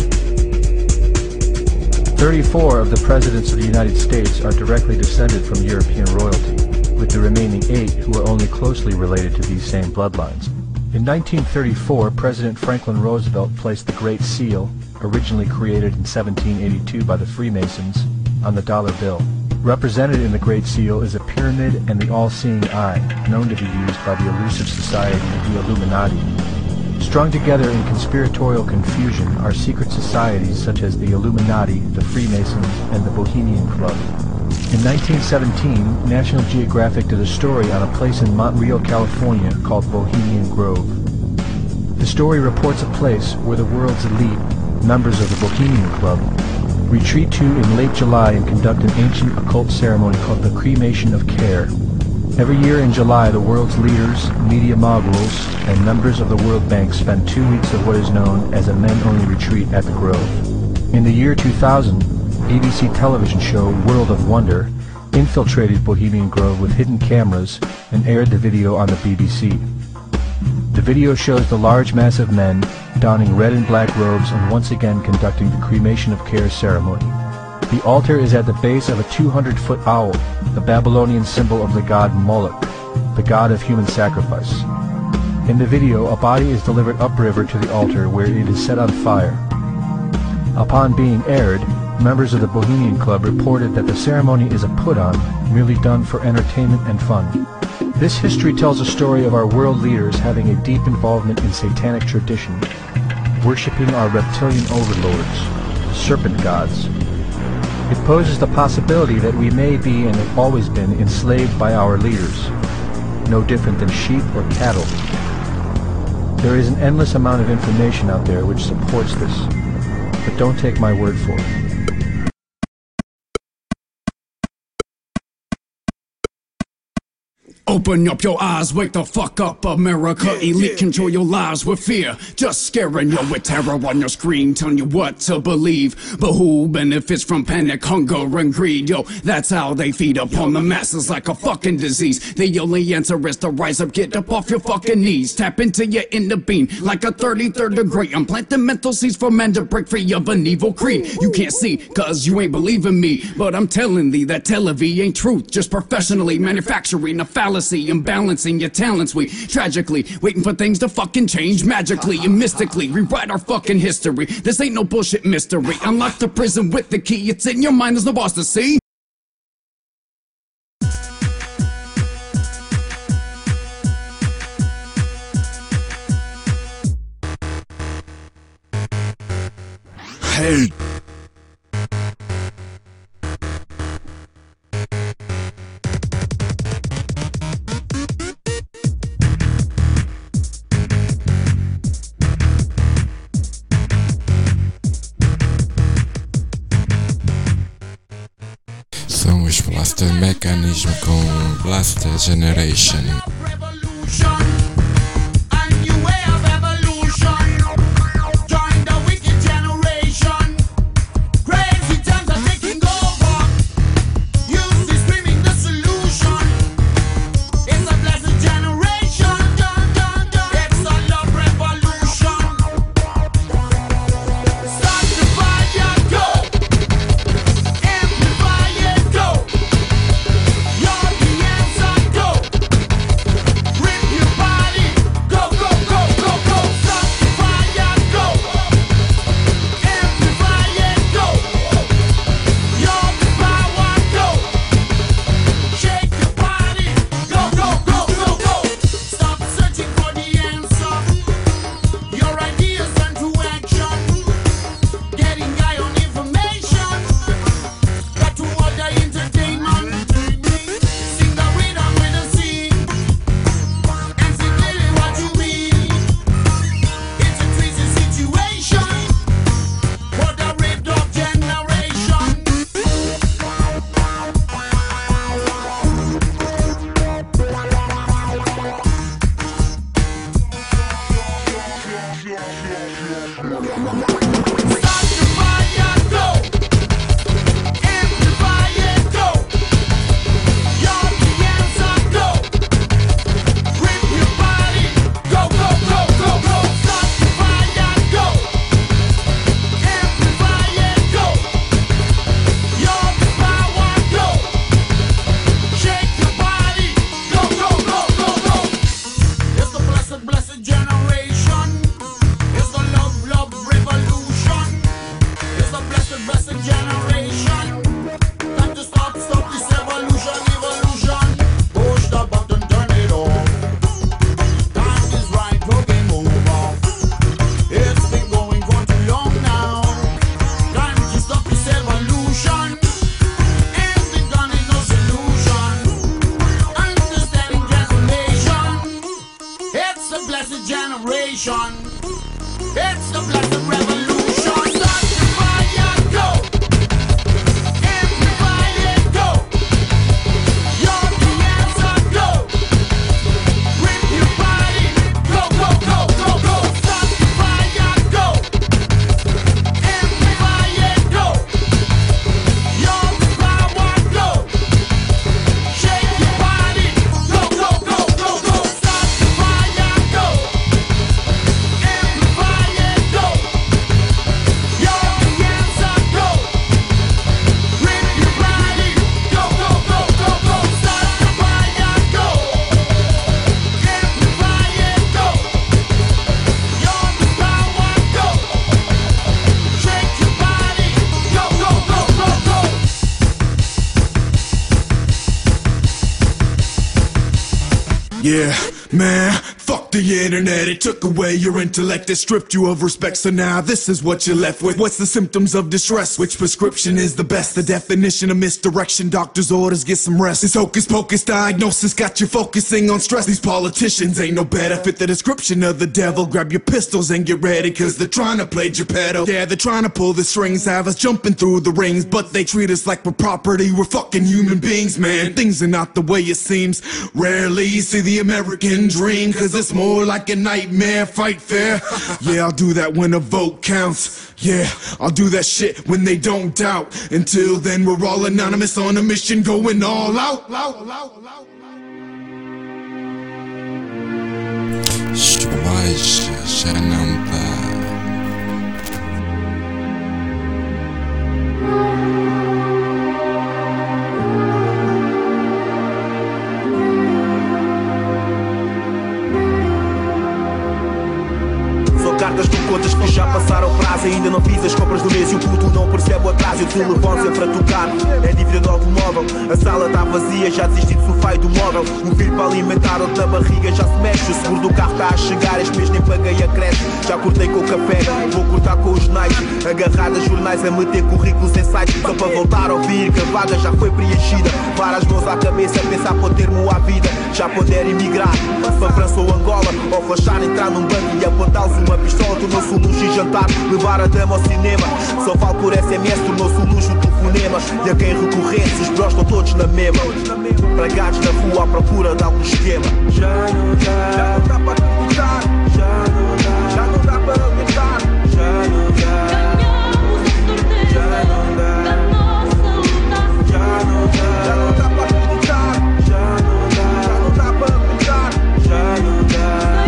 thirty-four of the presidents of the United States are directly descended from European royalty, with the remaining eight who are only closely related to these same bloodlines. In nineteen thirty-four, President Franklin Roosevelt placed the Great Seal, originally created in seventeen eighty-two by the Freemasons, on the dollar bill. Represented in the Great Seal is a pyramid and the all-seeing eye, known to be used by the elusive society of the Illuminati. Strung together in conspiratorial confusion are secret societies such as the Illuminati, the Freemasons, and the Bohemian Club. In nineteen seventeen, National Geographic did a story on a place in Montreal, California called Bohemian Grove. The story reports a place where the world's elite, members of the Bohemian Club, retreat to in late July and conduct an ancient occult ceremony called the Cremation of Care. Every year in July, the world's leaders, media moguls, and members of the World Bank spend two weeks of what is known as a men-only retreat at the Grove. In the year two thousand, A B C television show World of Wonder infiltrated Bohemian Grove with hidden cameras and aired the video on the B B C. The video shows the large mass of men donning red and black robes and once again conducting the Cremation of Care ceremony. The altar is at the base of a two hundred foot owl, the Babylonian symbol of the god Moloch, the god of human sacrifice. In the video, a body is delivered upriver to the altar where it is set on fire. Upon being aired, members of the Bohemian Club reported that the ceremony is a put-on, merely done for entertainment and fun. This history tells a story of our world leaders having a deep involvement in satanic tradition, worshipping our reptilian overlords, serpent gods. It poses the possibility that we may be and have always been enslaved by our leaders, no different than sheep or cattle. There is an endless amount of information out there which supports this, but don't take my word for it. Open up your eyes, wake the fuck up, America. Elite control your lives with fear, just scaring you with terror on your screen, telling you what to believe. But who benefits from panic, hunger, and greed? Yo, that's how they feed upon the masses like a fucking disease. The only answer is to rise up, get up off your fucking knees, tap into your inner being like a thirty-third degree. I'm planting mental seeds for men to break free of an evil creed. You can't see, cause you ain't believing me, but I'm telling thee that Tel Aviv ain't truth, just professionally manufacturing a fallacy. Imbalancing your talents, we tragically waiting for things to fucking change magically and mystically rewrite our fucking history. This ain't no bullshit mystery. Unlock the prison with the key. It's in your mind, there's no boss to see. Hey. São os Blaster Mechanism com Blaster Generation. Crazy times are taking over. You see revolution. It's the blessed revolution. Start the fire, go. Amplify it, go. You're the answer, go. Rip your body, go, go, go, go, go. Start the fire, go. Amplify it, go. You're the power, go. Shake your body, go, go, go, go, go. Start the fire, go. Amplify it, go. You're the answer, go. Rip your body, go, go, go, go, go. Start the fire, go. Amplify it, go. You're the power, go. Shake your body, go, go, go, go, go. Yeah, man, fuck the internet. It took away your intellect. It stripped you of respect. So now this is what you're left with. What's the symptoms of distress? Which prescription is the best? The definition of misdirection. Doctor's orders, get some rest. This hocus pocus diagnosis got you focusing on stress. These politicians ain't no better. Fit the description of the devil. Grab your pistols and get ready, cause they're trying to play Geppetto. Yeah, they're trying to pull the strings, have us jumping through the rings, but they treat us like we're property. We're fucking human beings, man. Things are not the way it seems. Rarely see the American dream, cause it's more like a nightmare. Fight fair. Yeah, I'll do that when a vote counts. Yeah, I'll do that shit when they don't doubt. Until then, we're all anonymous on a mission, going all out. Suave, já não dá. São cartas com contas que já passaram prazo. Ainda não fiz as compras do mês e o puto não percebe o atraso. E o telefone sempre a tocar, é dívida do automóvel. A sala está vazia, já desisti do sofá e do móvel. Um filho para alimentar, outro na barriga já se mexe. O seguro do carro está a chegar, este mês nem paguei a creche. Já cortei com o café, vou cortar com os jornais. Agarrado a jornais, a meter currículos em sites. Só para voltar a ouvir que a vaga já foi preenchida. Levar as mãos à cabeça, pensar para o termo à vida. Já poder emigrar para França ou Angola, ou flashar, entrar num banco e apontá-los uma pistola. Tornou-se um luxo e jantar, levar a dama ao cinema. Só vale por S M S, tornou-se um luxo o telefonema. E a quem recorrer, se os bros estão todos na mesma. Pragados na rua à procura de algum esquema. Já não dá, já não dá para acreditar. Já não dá, já não dá para aguentar. Já não dá, já não dá, já não dá, já não dá para acreditar. Já não dá, já não dá para aguentar. Já não dá,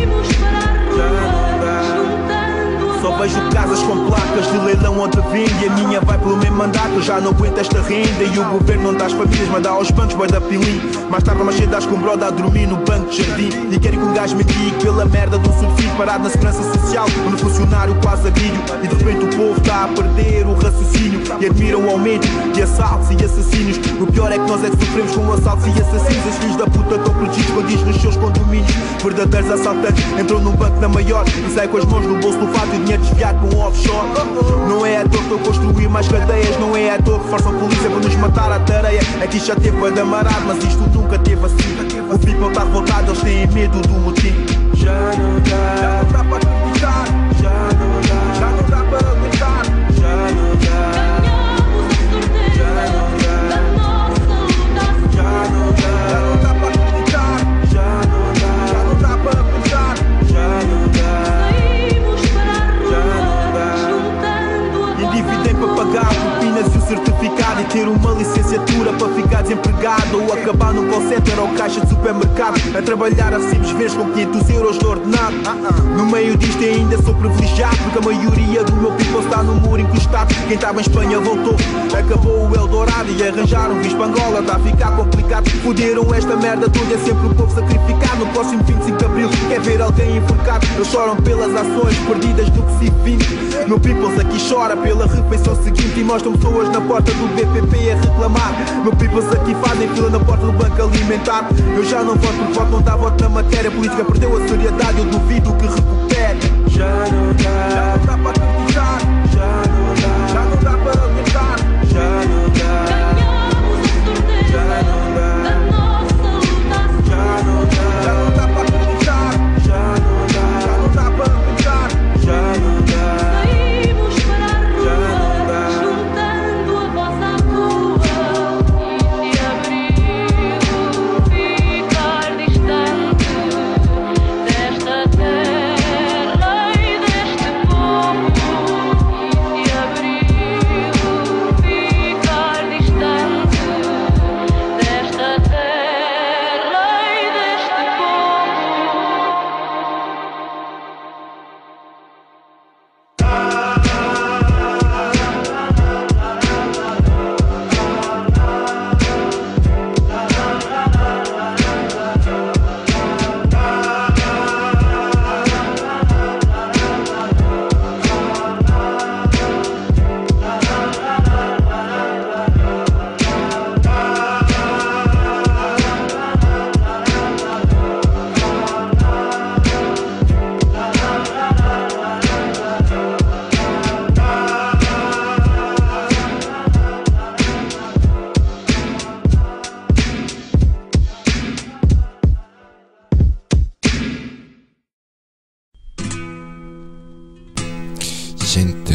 já não dá. Só vejo casas com placas de leilão onde vende. E a minha vai pelo mesmo mandato, já não aguento esta renda. E o governo não dá às famílias, mas dá aos bancos, vai dar pilim. Mais tarde mais cedo dás com um broda a dormir no banco de jardim. E querem que um gajo me diga pela merda de um subsídio parado na segurança social, onde o funcionário quase agrilho. E de repente o povo está a perder o raciocínio. E admiram o aumento de assaltos e assassinos. O pior é que nós é que sofremos com assaltos e assassinos. Os filhos da puta estão protegidos, escondidos nos seus condomínios. Verdadeiros assaltantes entram num banco na maior e saem com as mãos no bolso do fato e o dinheiro desviado para um offshore. Não é à toa que estou a construir mais cadeias. Não é à toa que forçam a polícia para nos matar à tareia. Aqui já teve a damarado, mas isto nunca teve assim. O people está revoltado, eles têm medo do motivo. Já não dá, já não dá para acreditar. Já não dá, já não dá para aguentar. Já não dá, já não dá, já não dá, já não dá para acreditar. Já não dá, já não dá para aguentar. Já não dá, já não dá. Endividem para pagar propinas e o certificado. E ter uma licenciatura para ficar desempregado. Ou acabar no call center ou caixa de supermercado. A trabalhar a recibos verdes com quinhentos euros de ordenado. No meio disto ainda sou privilegiado, porque a maioria do meu people está no muro encostado. Quem estava em Espanha voltou, acabou o Eldorado. E arranjaram um visto para Angola, está a ficar complicado. Fuderam esta merda toda, é sempre o povo sacrificado. No próximo vinte e cinco de Abril quer ver alguém enforcado. Eles choram pelas ações perdidas do que se vinte. Meu peoples aqui chora pela refeição seguinte. E mostram pessoas na porta do B P P a reclamar. Meu peoples aqui fazem fila na porta do banco alimentar. Eu já não voto porque voto não dá voto na matéria. A política perdeu a seriedade, eu duvido que recupere. Já não dá, já não dá para acreditar. Já não dá, já não dá para aguentar. Já não dá, já não dá, já não dá, já não dá para acreditar. Já não dá, já não dá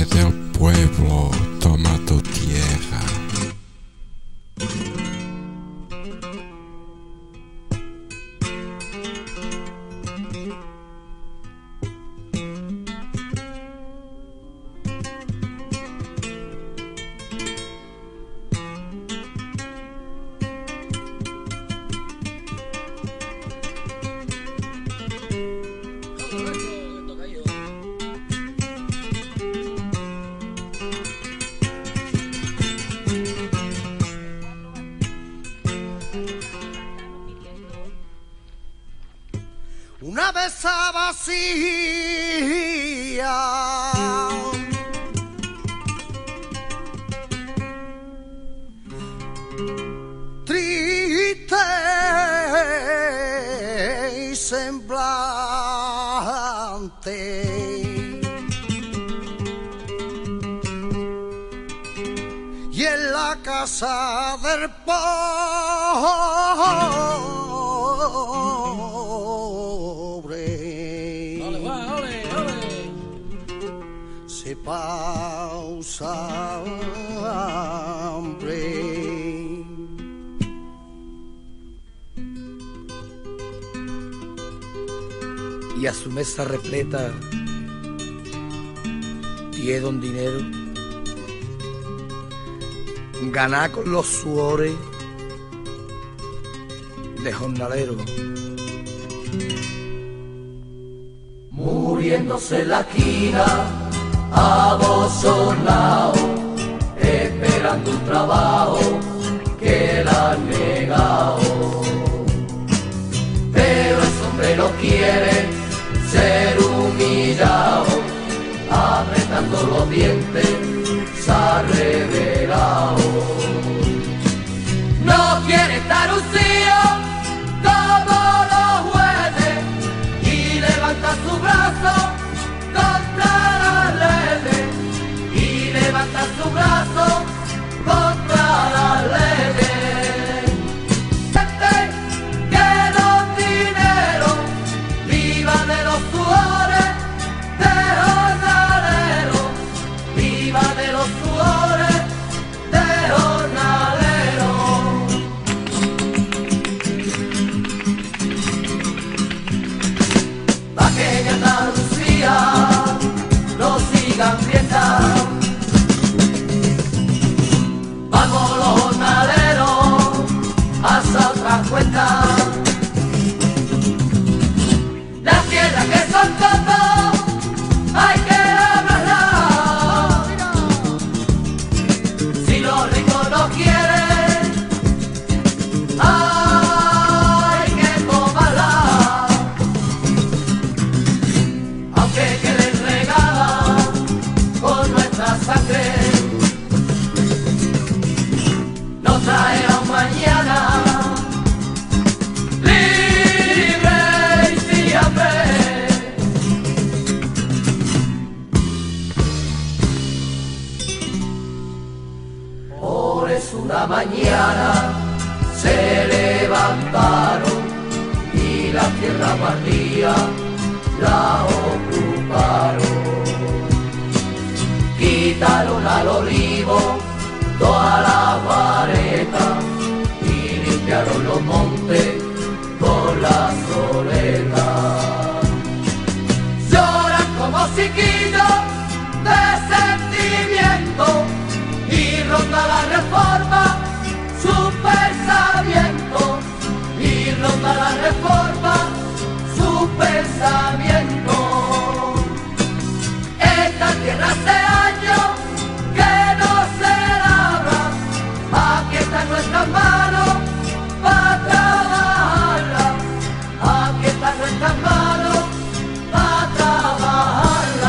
del pueblo, toma tu tierra. Una mesa vacía, triste y semblante, y en la casa del pobre se pausa hambre. Y a su mesa repleta pide un dinero, ganá con los suores de jornalero. Muriéndose en la esquina, abosonado, esperando un trabajo que le han negado. Pero ese hombre no quiere ser humillado, apretando los dientes se ha revelado. No quiere estar uncido como los jueces y levanta su brazo contra la ley, y levanta su brazo contra la ley. Que los dineros vivan de los sudores de jornaleros, viva de los sudores de jornaleros. Pa' que en Andalucía no sigan fiestas, vamos los jornaleros a hacer otra cuenta. Las tierras que son todos hay que hablarlas. Si los ricos no quieren, hay que tomarlas. Aunque queden regadas con nuestra sangre, nos traerá un mañana libre y sin hambre. Por eso una mañana se levantaron y la tierra baldía la ocuparon. Quitaron al olivo toda la vareta y limpiaron los montes con la soledad. Lloran como chiquillos de sentimiento y ronda la reforma su pensamiento, y ronda la reforma su pensamiento. Esta tierra hace años que no se labra, aquí está en nuestras manos para trabajarla, aquí está en nuestras manos para trabajarla.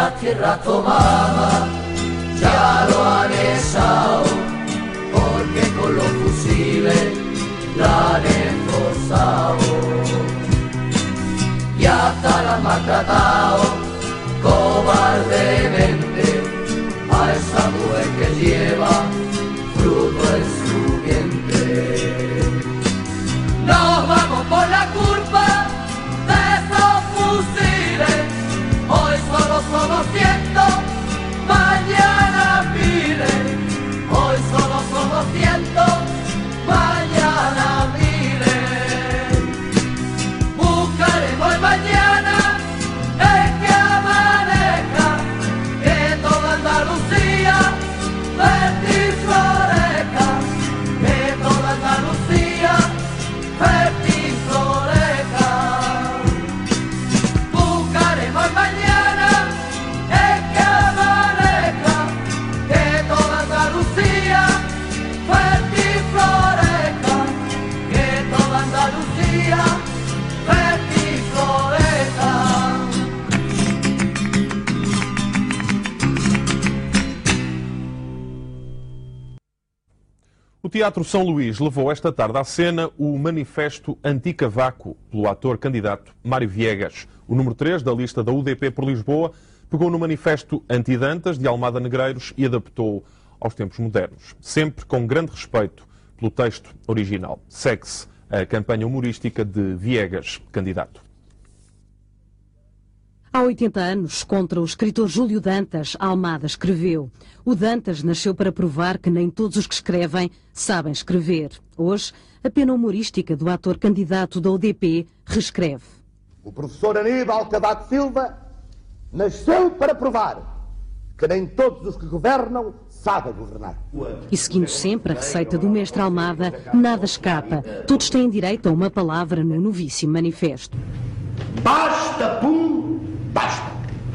la tierra tomada ya lo han echado, porque con los fusiles la han esforzado y hasta la han maltratado cobardemente a esa mujer que lleva fruto en su vientre. Nos vamos por la culpa de esos fusiles, hoy solo somos cientos, mañana miles, hoy solo somos cientos, mañana miles. Buscaremos el mañana el que amanezca, que toda Andalucía fértil florezca, que toda Andalucía fértil florezca. Buscaremos el mañana el que amanezca, que toda Andalucía fértil florezca, que toda Andalucía fértil florezca. O Teatro São Luís levou esta tarde à cena o Manifesto Anti-Cavaco, pelo ator candidato Mário Viegas. O número três da lista da U D P por Lisboa pegou no Manifesto Anti-Dantas de Almada Negreiros e adaptou-o aos tempos modernos, sempre com grande respeito pelo texto original. Segue-se a campanha humorística de Viegas, candidato. Há oitenta anos, contra o escritor Júlio Dantas, Almada escreveu: o Dantas nasceu para provar que nem todos os que escrevem sabem escrever. Hoje, a pena humorística do ator candidato da U D P reescreve. O professor Aníbal Cavaco Silva nasceu para provar que nem todos os que governam sabem governar. E seguindo sempre a receita do mestre Almada, nada escapa. Todos têm direito a uma palavra no novíssimo manifesto. Basta, pum, basta.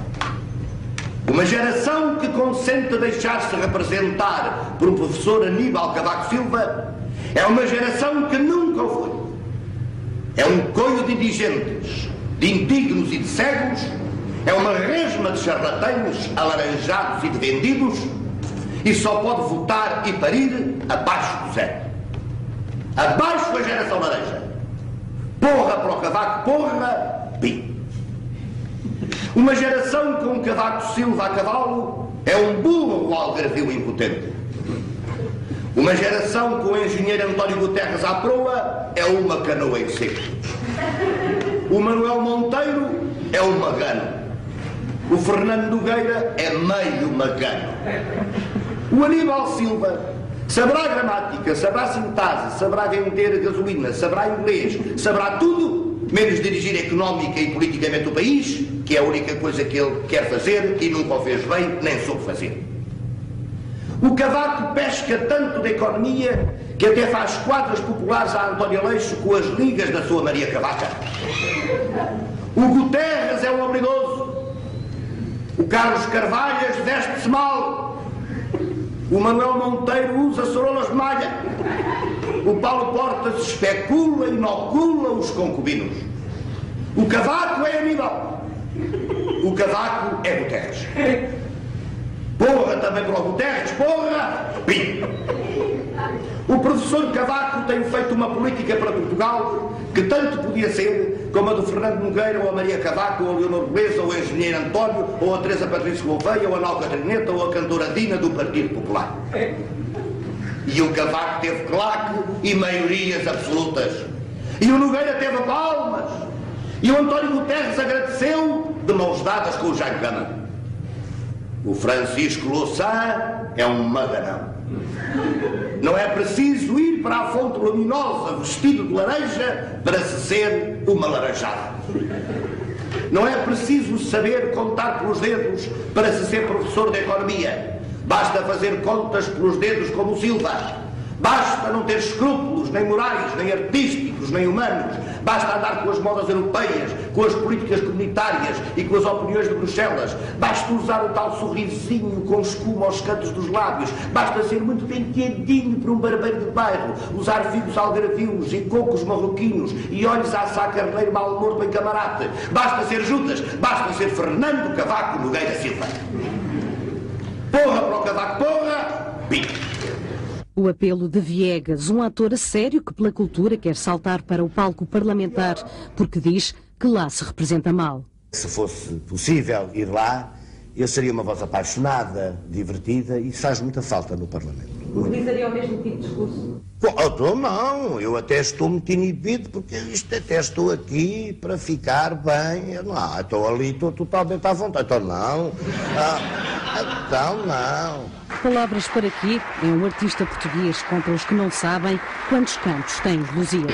Uma geração que consente deixar-se representar por um professor Aníbal Cavaco Silva é uma geração que nunca o foi. É um coio de indigentes, de indignos e de cegos, é uma resma de charlatães, alaranjados e de vendidos, e só pode votar e parir abaixo do zero. Abaixo a geração laranja. Porra para o Cavaco, porra, pi. Uma geração com Cavaco Silva a cavalo é um burro algarvio impotente. Uma geração com o engenheiro António Guterres à proa é uma canoa em seco. O Manuel Monteiro é um magano. O Fernando Nogueira é meio magano. O Aníbal Silva saberá gramática, saberá sintase, saberá vender gasolina, saberá inglês, saberá tudo, menos dirigir económica e politicamente o país, que é a única coisa que ele quer fazer e nunca o fez bem, nem soube fazer. O Cavaco pesca tanto da economia que até faz quadras populares a António Aleixo com as ligas da sua Maria Cavaca. O Guterres é um habilidoso. O Carlos Carvalhas veste-se mal. O Manuel Monteiro usa sorolas de malha. O Paulo Portas especula e inocula os concubinos. O Cavaco é Aníbal. O Cavaco é Guterres. Porra também para o Guterres, porra! Pim! O professor Cavaco tem feito uma política para Portugal que tanto podia ser como a do Fernando Nogueira, ou a Maria Cavaco, ou a Leonor Beleza, ou a Engenheiro António, ou a Teresa Patrício Gouveia, ou a Nau Catrineta, ou a cantora Dina do Partido Popular. E o Cavaco teve claque e maiorias absolutas. E o Nogueira teve palmas. E o António Guterres agradeceu de mãos dadas com o Jaime Gama. O Francisco Louçã é um maganão. Não é preciso ir para a fonte luminosa vestido de laranja para se ser uma laranjada. Não é preciso saber contar pelos dedos para se ser professor de economia. Basta fazer contas pelos dedos como o Silva. Basta não ter escrúpulos, nem morais, nem artísticos, nem humanos. basta andar com as modas europeias, com as políticas comunitárias e com as opiniões de Bruxelas, basta usar o tal sorrisinho com escuma aos cantos dos lábios, basta ser muito penteadinho para um barbeiro de bairro, usar figos algarvios e cocos marroquinos e olhos a assar carneiro mal morto em camarate, basta ser Judas, basta ser Fernando Cavaco Nogueira Silva. Porra para o Cavaco, porra! Pique! O apelo de Viegas, um ator a sério que pela cultura quer saltar para o palco parlamentar, porque diz que lá se representa mal. Se fosse possível ir lá, eu seria uma voz apaixonada, divertida, e isso faz muita falta no Parlamento. Utilizaria o mesmo tipo de discurso? Bom, não, eu até estou muito inibido, porque isto até estou aqui para ficar bem. Eu não, estou ali, estou totalmente à vontade. Então não, ah, então não. Palavras para quê? É um artista português contra os que não sabem quantos cantos têm os Lusíadas.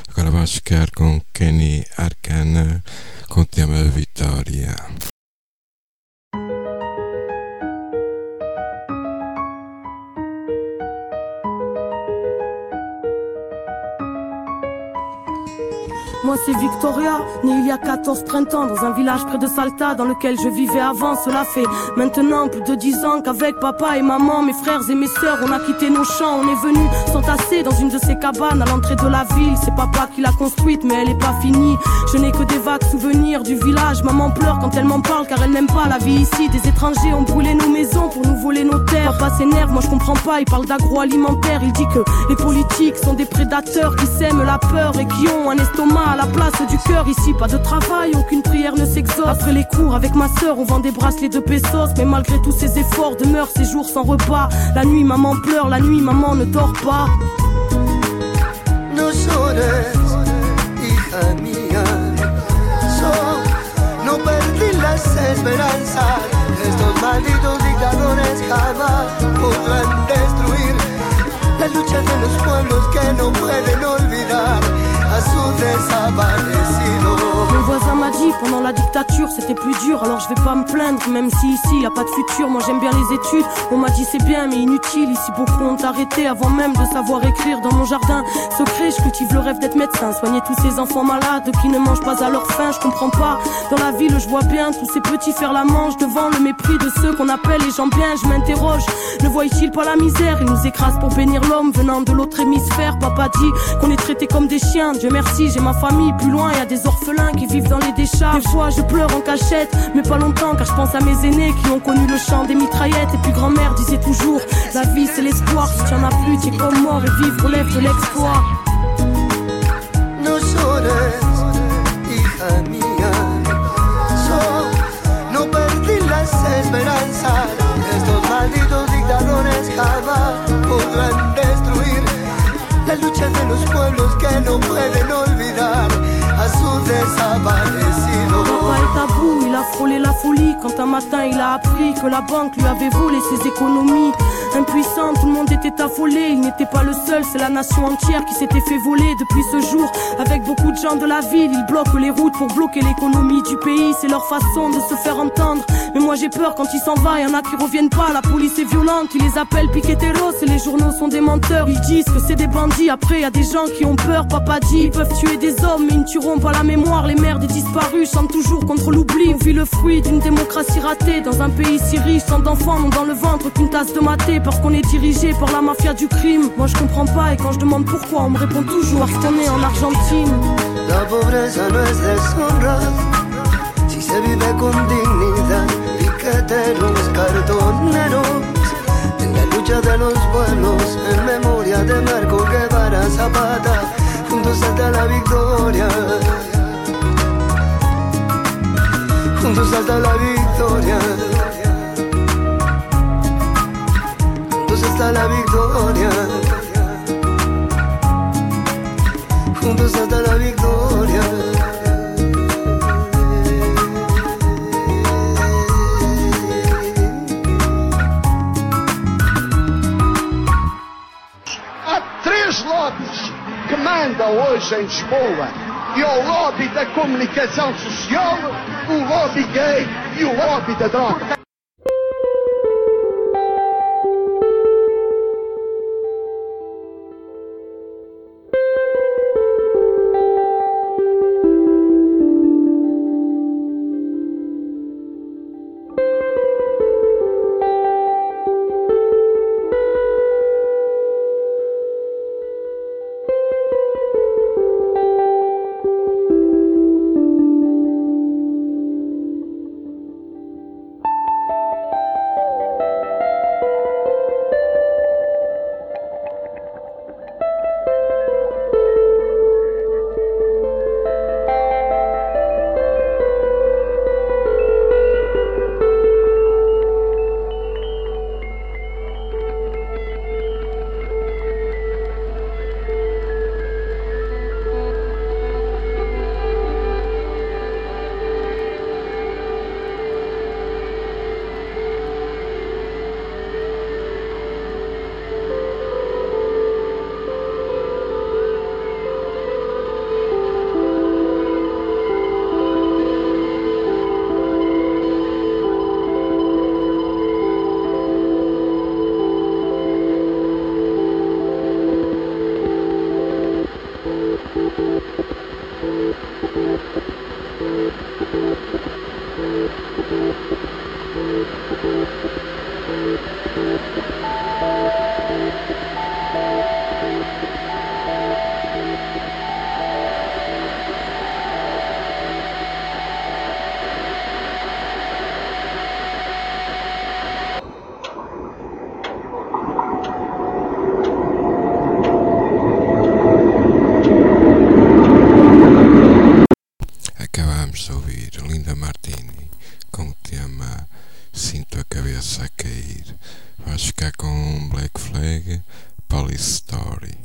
Agora vamos ficar com Kenny Arcana com o tema Vitória. Moi c'est Victoria, née il y a quatorze printemps dans un village près de Salta dans lequel je vivais avant. Cela fait maintenant plus de dix ans qu'avec papa et maman, mes frères et mes sœurs, on a quitté nos champs. On est venus s'entasser dans une de ces cabanes à l'entrée de la ville. C'est papa qui l'a construite mais elle est pas finie. Je n'ai que des vagues souvenirs du village. Maman pleure quand elle m'en parle car elle n'aime pas la vie ici. Des étrangers ont brûlé nos maisons pour nous voler nos terres. Papa s'énerve, moi je comprends pas, il parle d'agroalimentaire. Il dit que les politiques sont des prédateurs qui sèment la peur et qui ont un estomac à la place du cœur. Ici pas de travail, aucune prière ne s'exauce. Après les cours avec ma sœur on vend des bracelets de pesos. Mais malgré tous ces efforts demeurent ces jours sans repas. La nuit maman pleure, la nuit maman ne dort pas. No llores, hija mía, so, no perdí las esperanzas. Estos malditos dictadores jamás podrán destruir la lucha de los pueblos que no pueden olvidar a su desaparecido. Mon voisin m'a dit pendant la dictature c'était plus dur. Alors je vais pas me plaindre même si ici y a pas de futur. Moi j'aime bien les études, on m'a dit c'est bien mais inutile. Ici beaucoup ont arrêté avant même de savoir écrire. Dans mon jardin secret je cultive le rêve d'être médecin, soigner tous ces enfants malades qui ne mangent pas à leur faim. Je comprends pas, dans la ville je vois bien tous ces petits faire la manche devant le mépris de ceux qu'on appelle les gens bien. Je m'interroge, ne voient-ils pas la misère? Ils nous écrasent pour bénir l'homme venant de l'autre hémisphère. Papa dit qu'on est traités comme des chiens. Dieu merci j'ai ma famille, plus loin y a des orphelins qui vivent dans les décharges. Des fois je pleure en cachette, mais pas longtemps car je pense à mes aînés qui ont connu le chant des mitraillettes. Et puis grand-mère disait toujours, la vie c'est l'espoir, si tu en as plus tu es comme mort et vivre relève de l'exploit. No llores, hija mía, so, no perdí las esperanzas. Estos malditos dictadores jamás podrán destruir la lucha de los pueblos que no pueden olvidar a su desaparecido. Papa est à bout, il a frôlé la folie quand un matin il a appris que la banque lui avait volé ses économies. Impuissant, tout le monde était affolé, il n'était pas le seul, c'est la nation entière qui s'était fait voler. Depuis ce jour, avec beaucoup de gens de la ville, ils bloquent les routes pour bloquer l'économie du pays. C'est leur façon de se faire entendre, mais moi j'ai peur quand il s'en va, y en a qui reviennent pas. La police est violente, ils les appellent piqueteros et les journaux sont des menteurs. Ils disent que c'est des bandits, après y a des gens qui ont peur. Papa dit, ils peuvent tuer des hommes mais ils ne tueront pas la mémoire. Les mères des disparus chantent toujours contre l'oubli. On vit le fruit d'une démocratie ratée dans un pays si riche. Tant d'enfants n'ont dans le ventre qu'une tasse de maté parce qu'on est dirigé par la mafia du crime. Moi je comprends pas et quand je demande pourquoi on me répond toujours parce qu'on est en Argentine. La pobreza no es deshonra si se vive con dignidad. Piqueteros, cartoneros, en la lucha de los pueblos, en memoria de Marco Guevara Zapata, juntos hasta la victoria, juntos hasta la victoria, juntos hasta la victoria, juntos hasta la victoria. Três lobbies que mandam hoje em Lisboa, e o lobby da comunicação social, o lobby gay e o lobby da droga. Acabámos de ouvir Linda Martini com o tema Sinto a Cabeça a Cair. Vamos ficar com Black Flag, Police Story.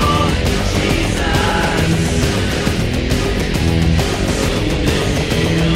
Jesus.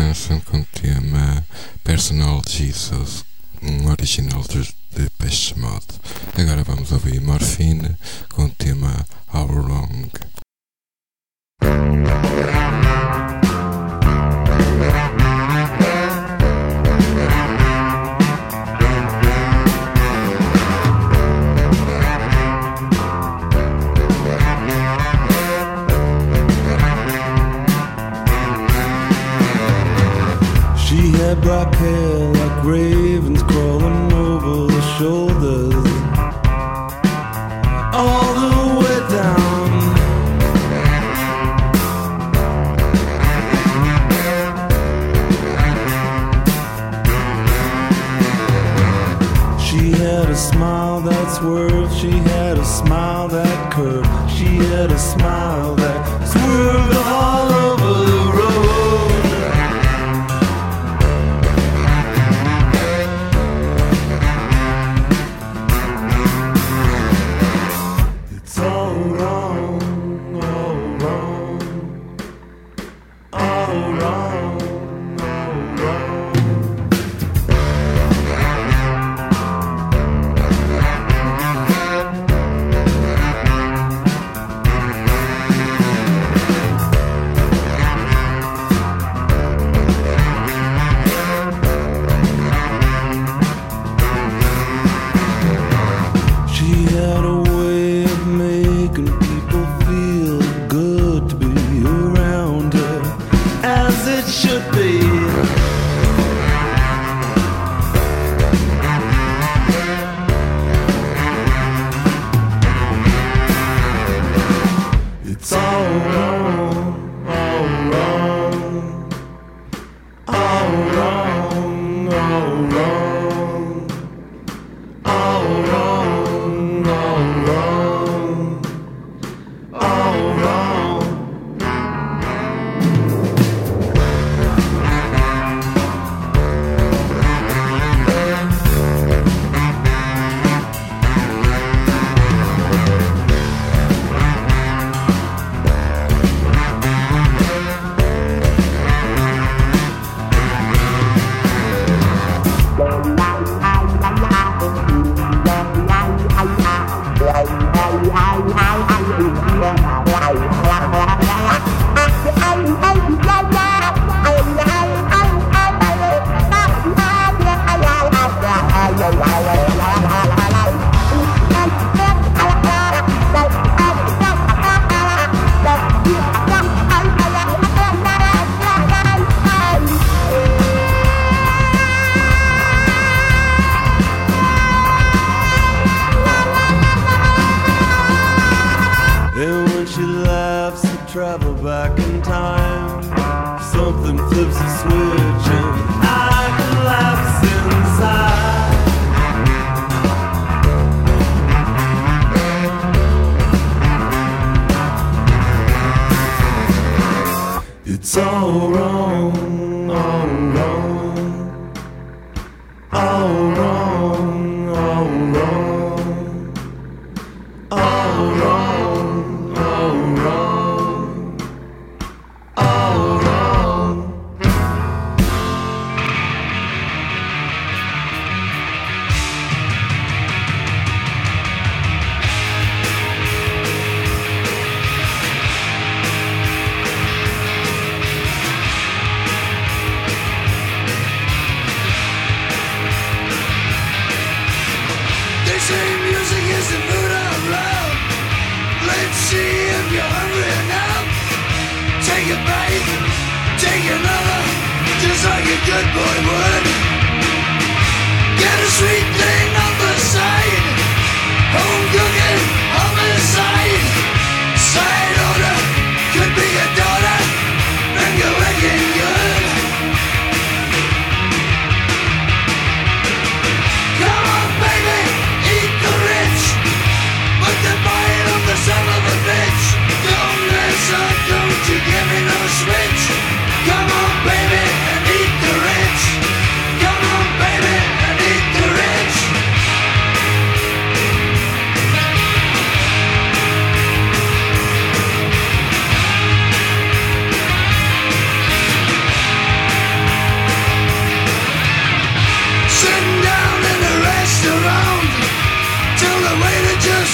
Manson com o tema Personal Jesus, um original de Depeche Mode. Agora vamos ouvir Morphine com o tema How Long. She had black hair like ravens crawling over the shoulders, all the way down. She had a smile that swerved, she had a smile that curved, she had a smile that swerved all over the road.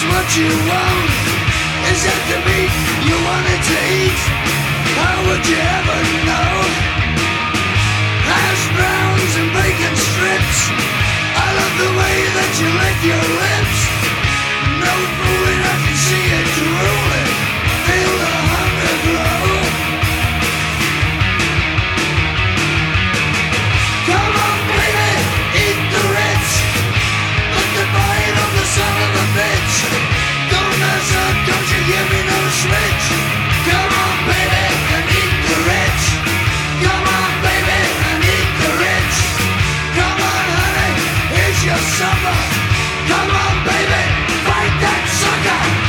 what you want. Is that the meat you wanted to eat? How would you ever know? Hash browns and bacon strips. I love the way that you lick your lips. No fooling, I can see it drooling. Feel the hunger grow. Come on, baby, eat the rich. Put the bite on the son of a bitch. Don't mess up, don't you give me no switch. Come on, baby, and eat the rich. Come on, baby, and eat the rich. Come on, honey, here's your supper. Come on, baby, fight that sucker.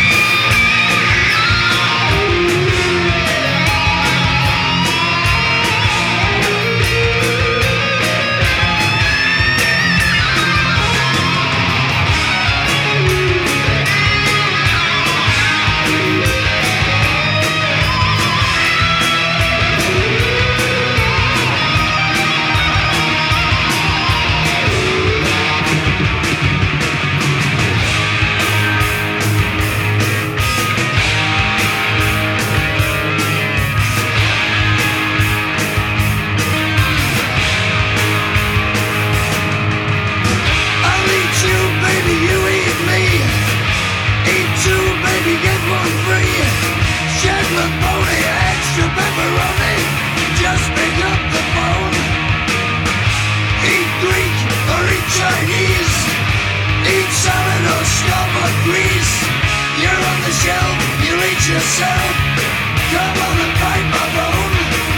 Yourself, come on and bite my bone.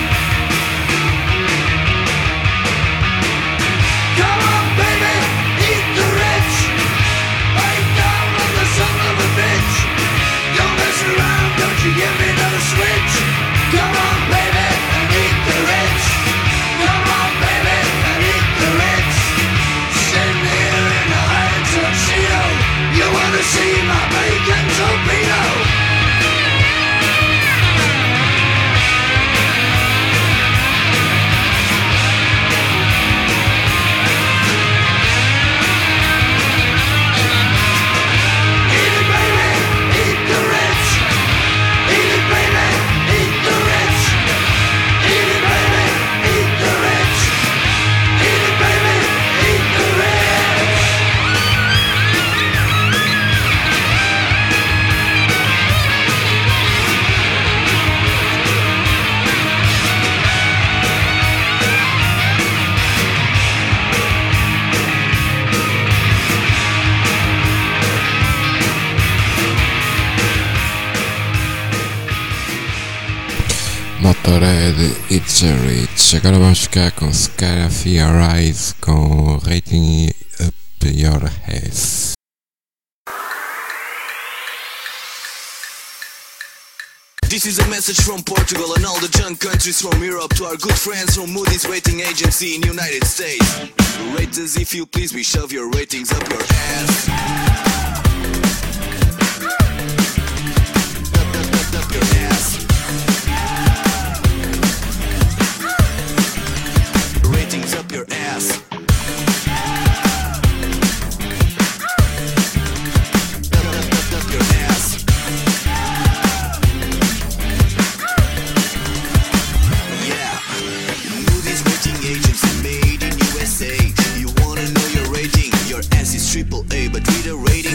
Come on, baby, eat the rich. Bite down on the son of a bitch. Don't mess around, don't you give me no switch. Come on, baby, and eat the rich. Come on, baby, and eat the rich. Sitting here in a high tuxedo. You wanna see my bacon torpedo? Motorhead, It's a Rich. Agora vamos ficar com Scara Fear Eyes com Rating Up Your Ass. This is a message from Portugal and all the junk countries from Europe to our good friends from Moody's rating agency in United States. Rate us if you please, we shove your ratings up your ass. Up, up, up, up your ass. Ratings up your ass. Up, up, up, up your ass. Yeah, Moody's rating agency made in U S A. You wanna know your rating? Your ass is triple A, but with a rating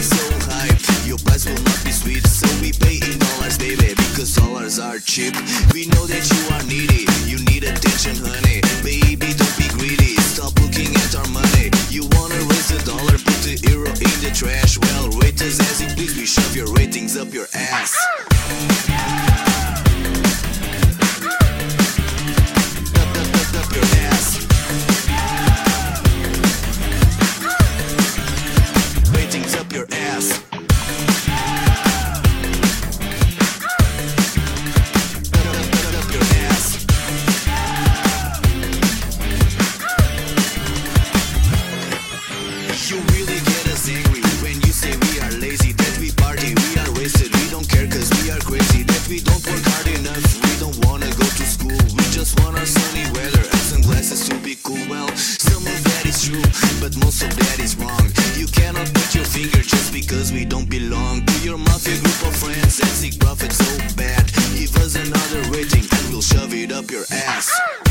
will shove it up your ass.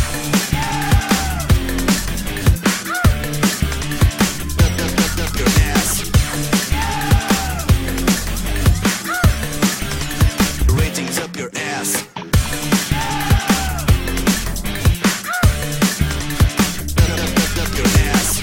Up, up, up, up your ass. Ratings up your ass. Up, up, up, up your ass.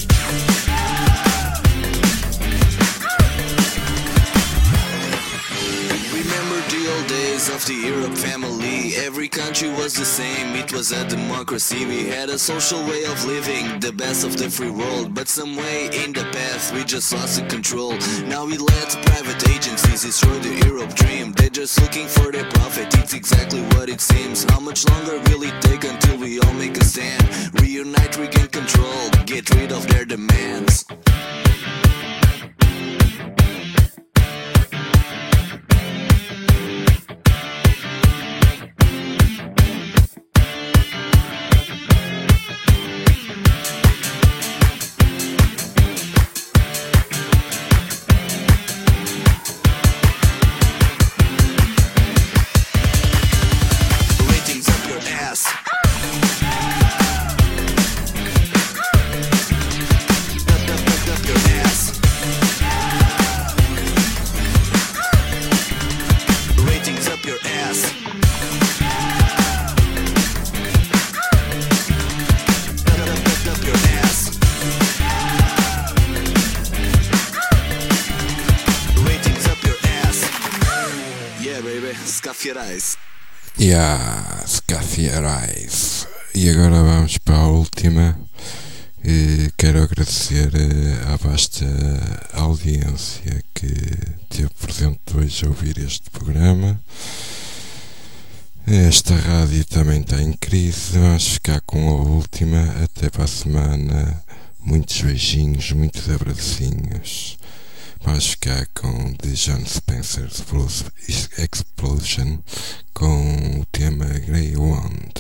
Remember the old days of the Europe family. Every country was the same, it was a democracy. We had a social way of living, the best of the free world. But some way in the past we just lost the control. Now we let private agencies destroy the Europe dream. They're just looking for their profit, it's exactly what it seems. How much longer will it take until we all make a stand? Reunite, regain control, get rid of their demands. Yeah, Scafierais. E agora vamos para a última. E quero agradecer à vasta audiência que teve presente hoje a ouvir este programa. Esta rádio também está em crise. Vamos ficar com a última. Até para a semana. Muitos beijinhos, muitos abracinhos. Vamos ficar com The John Spencer's Blues Explosion com o tema Grey Wand.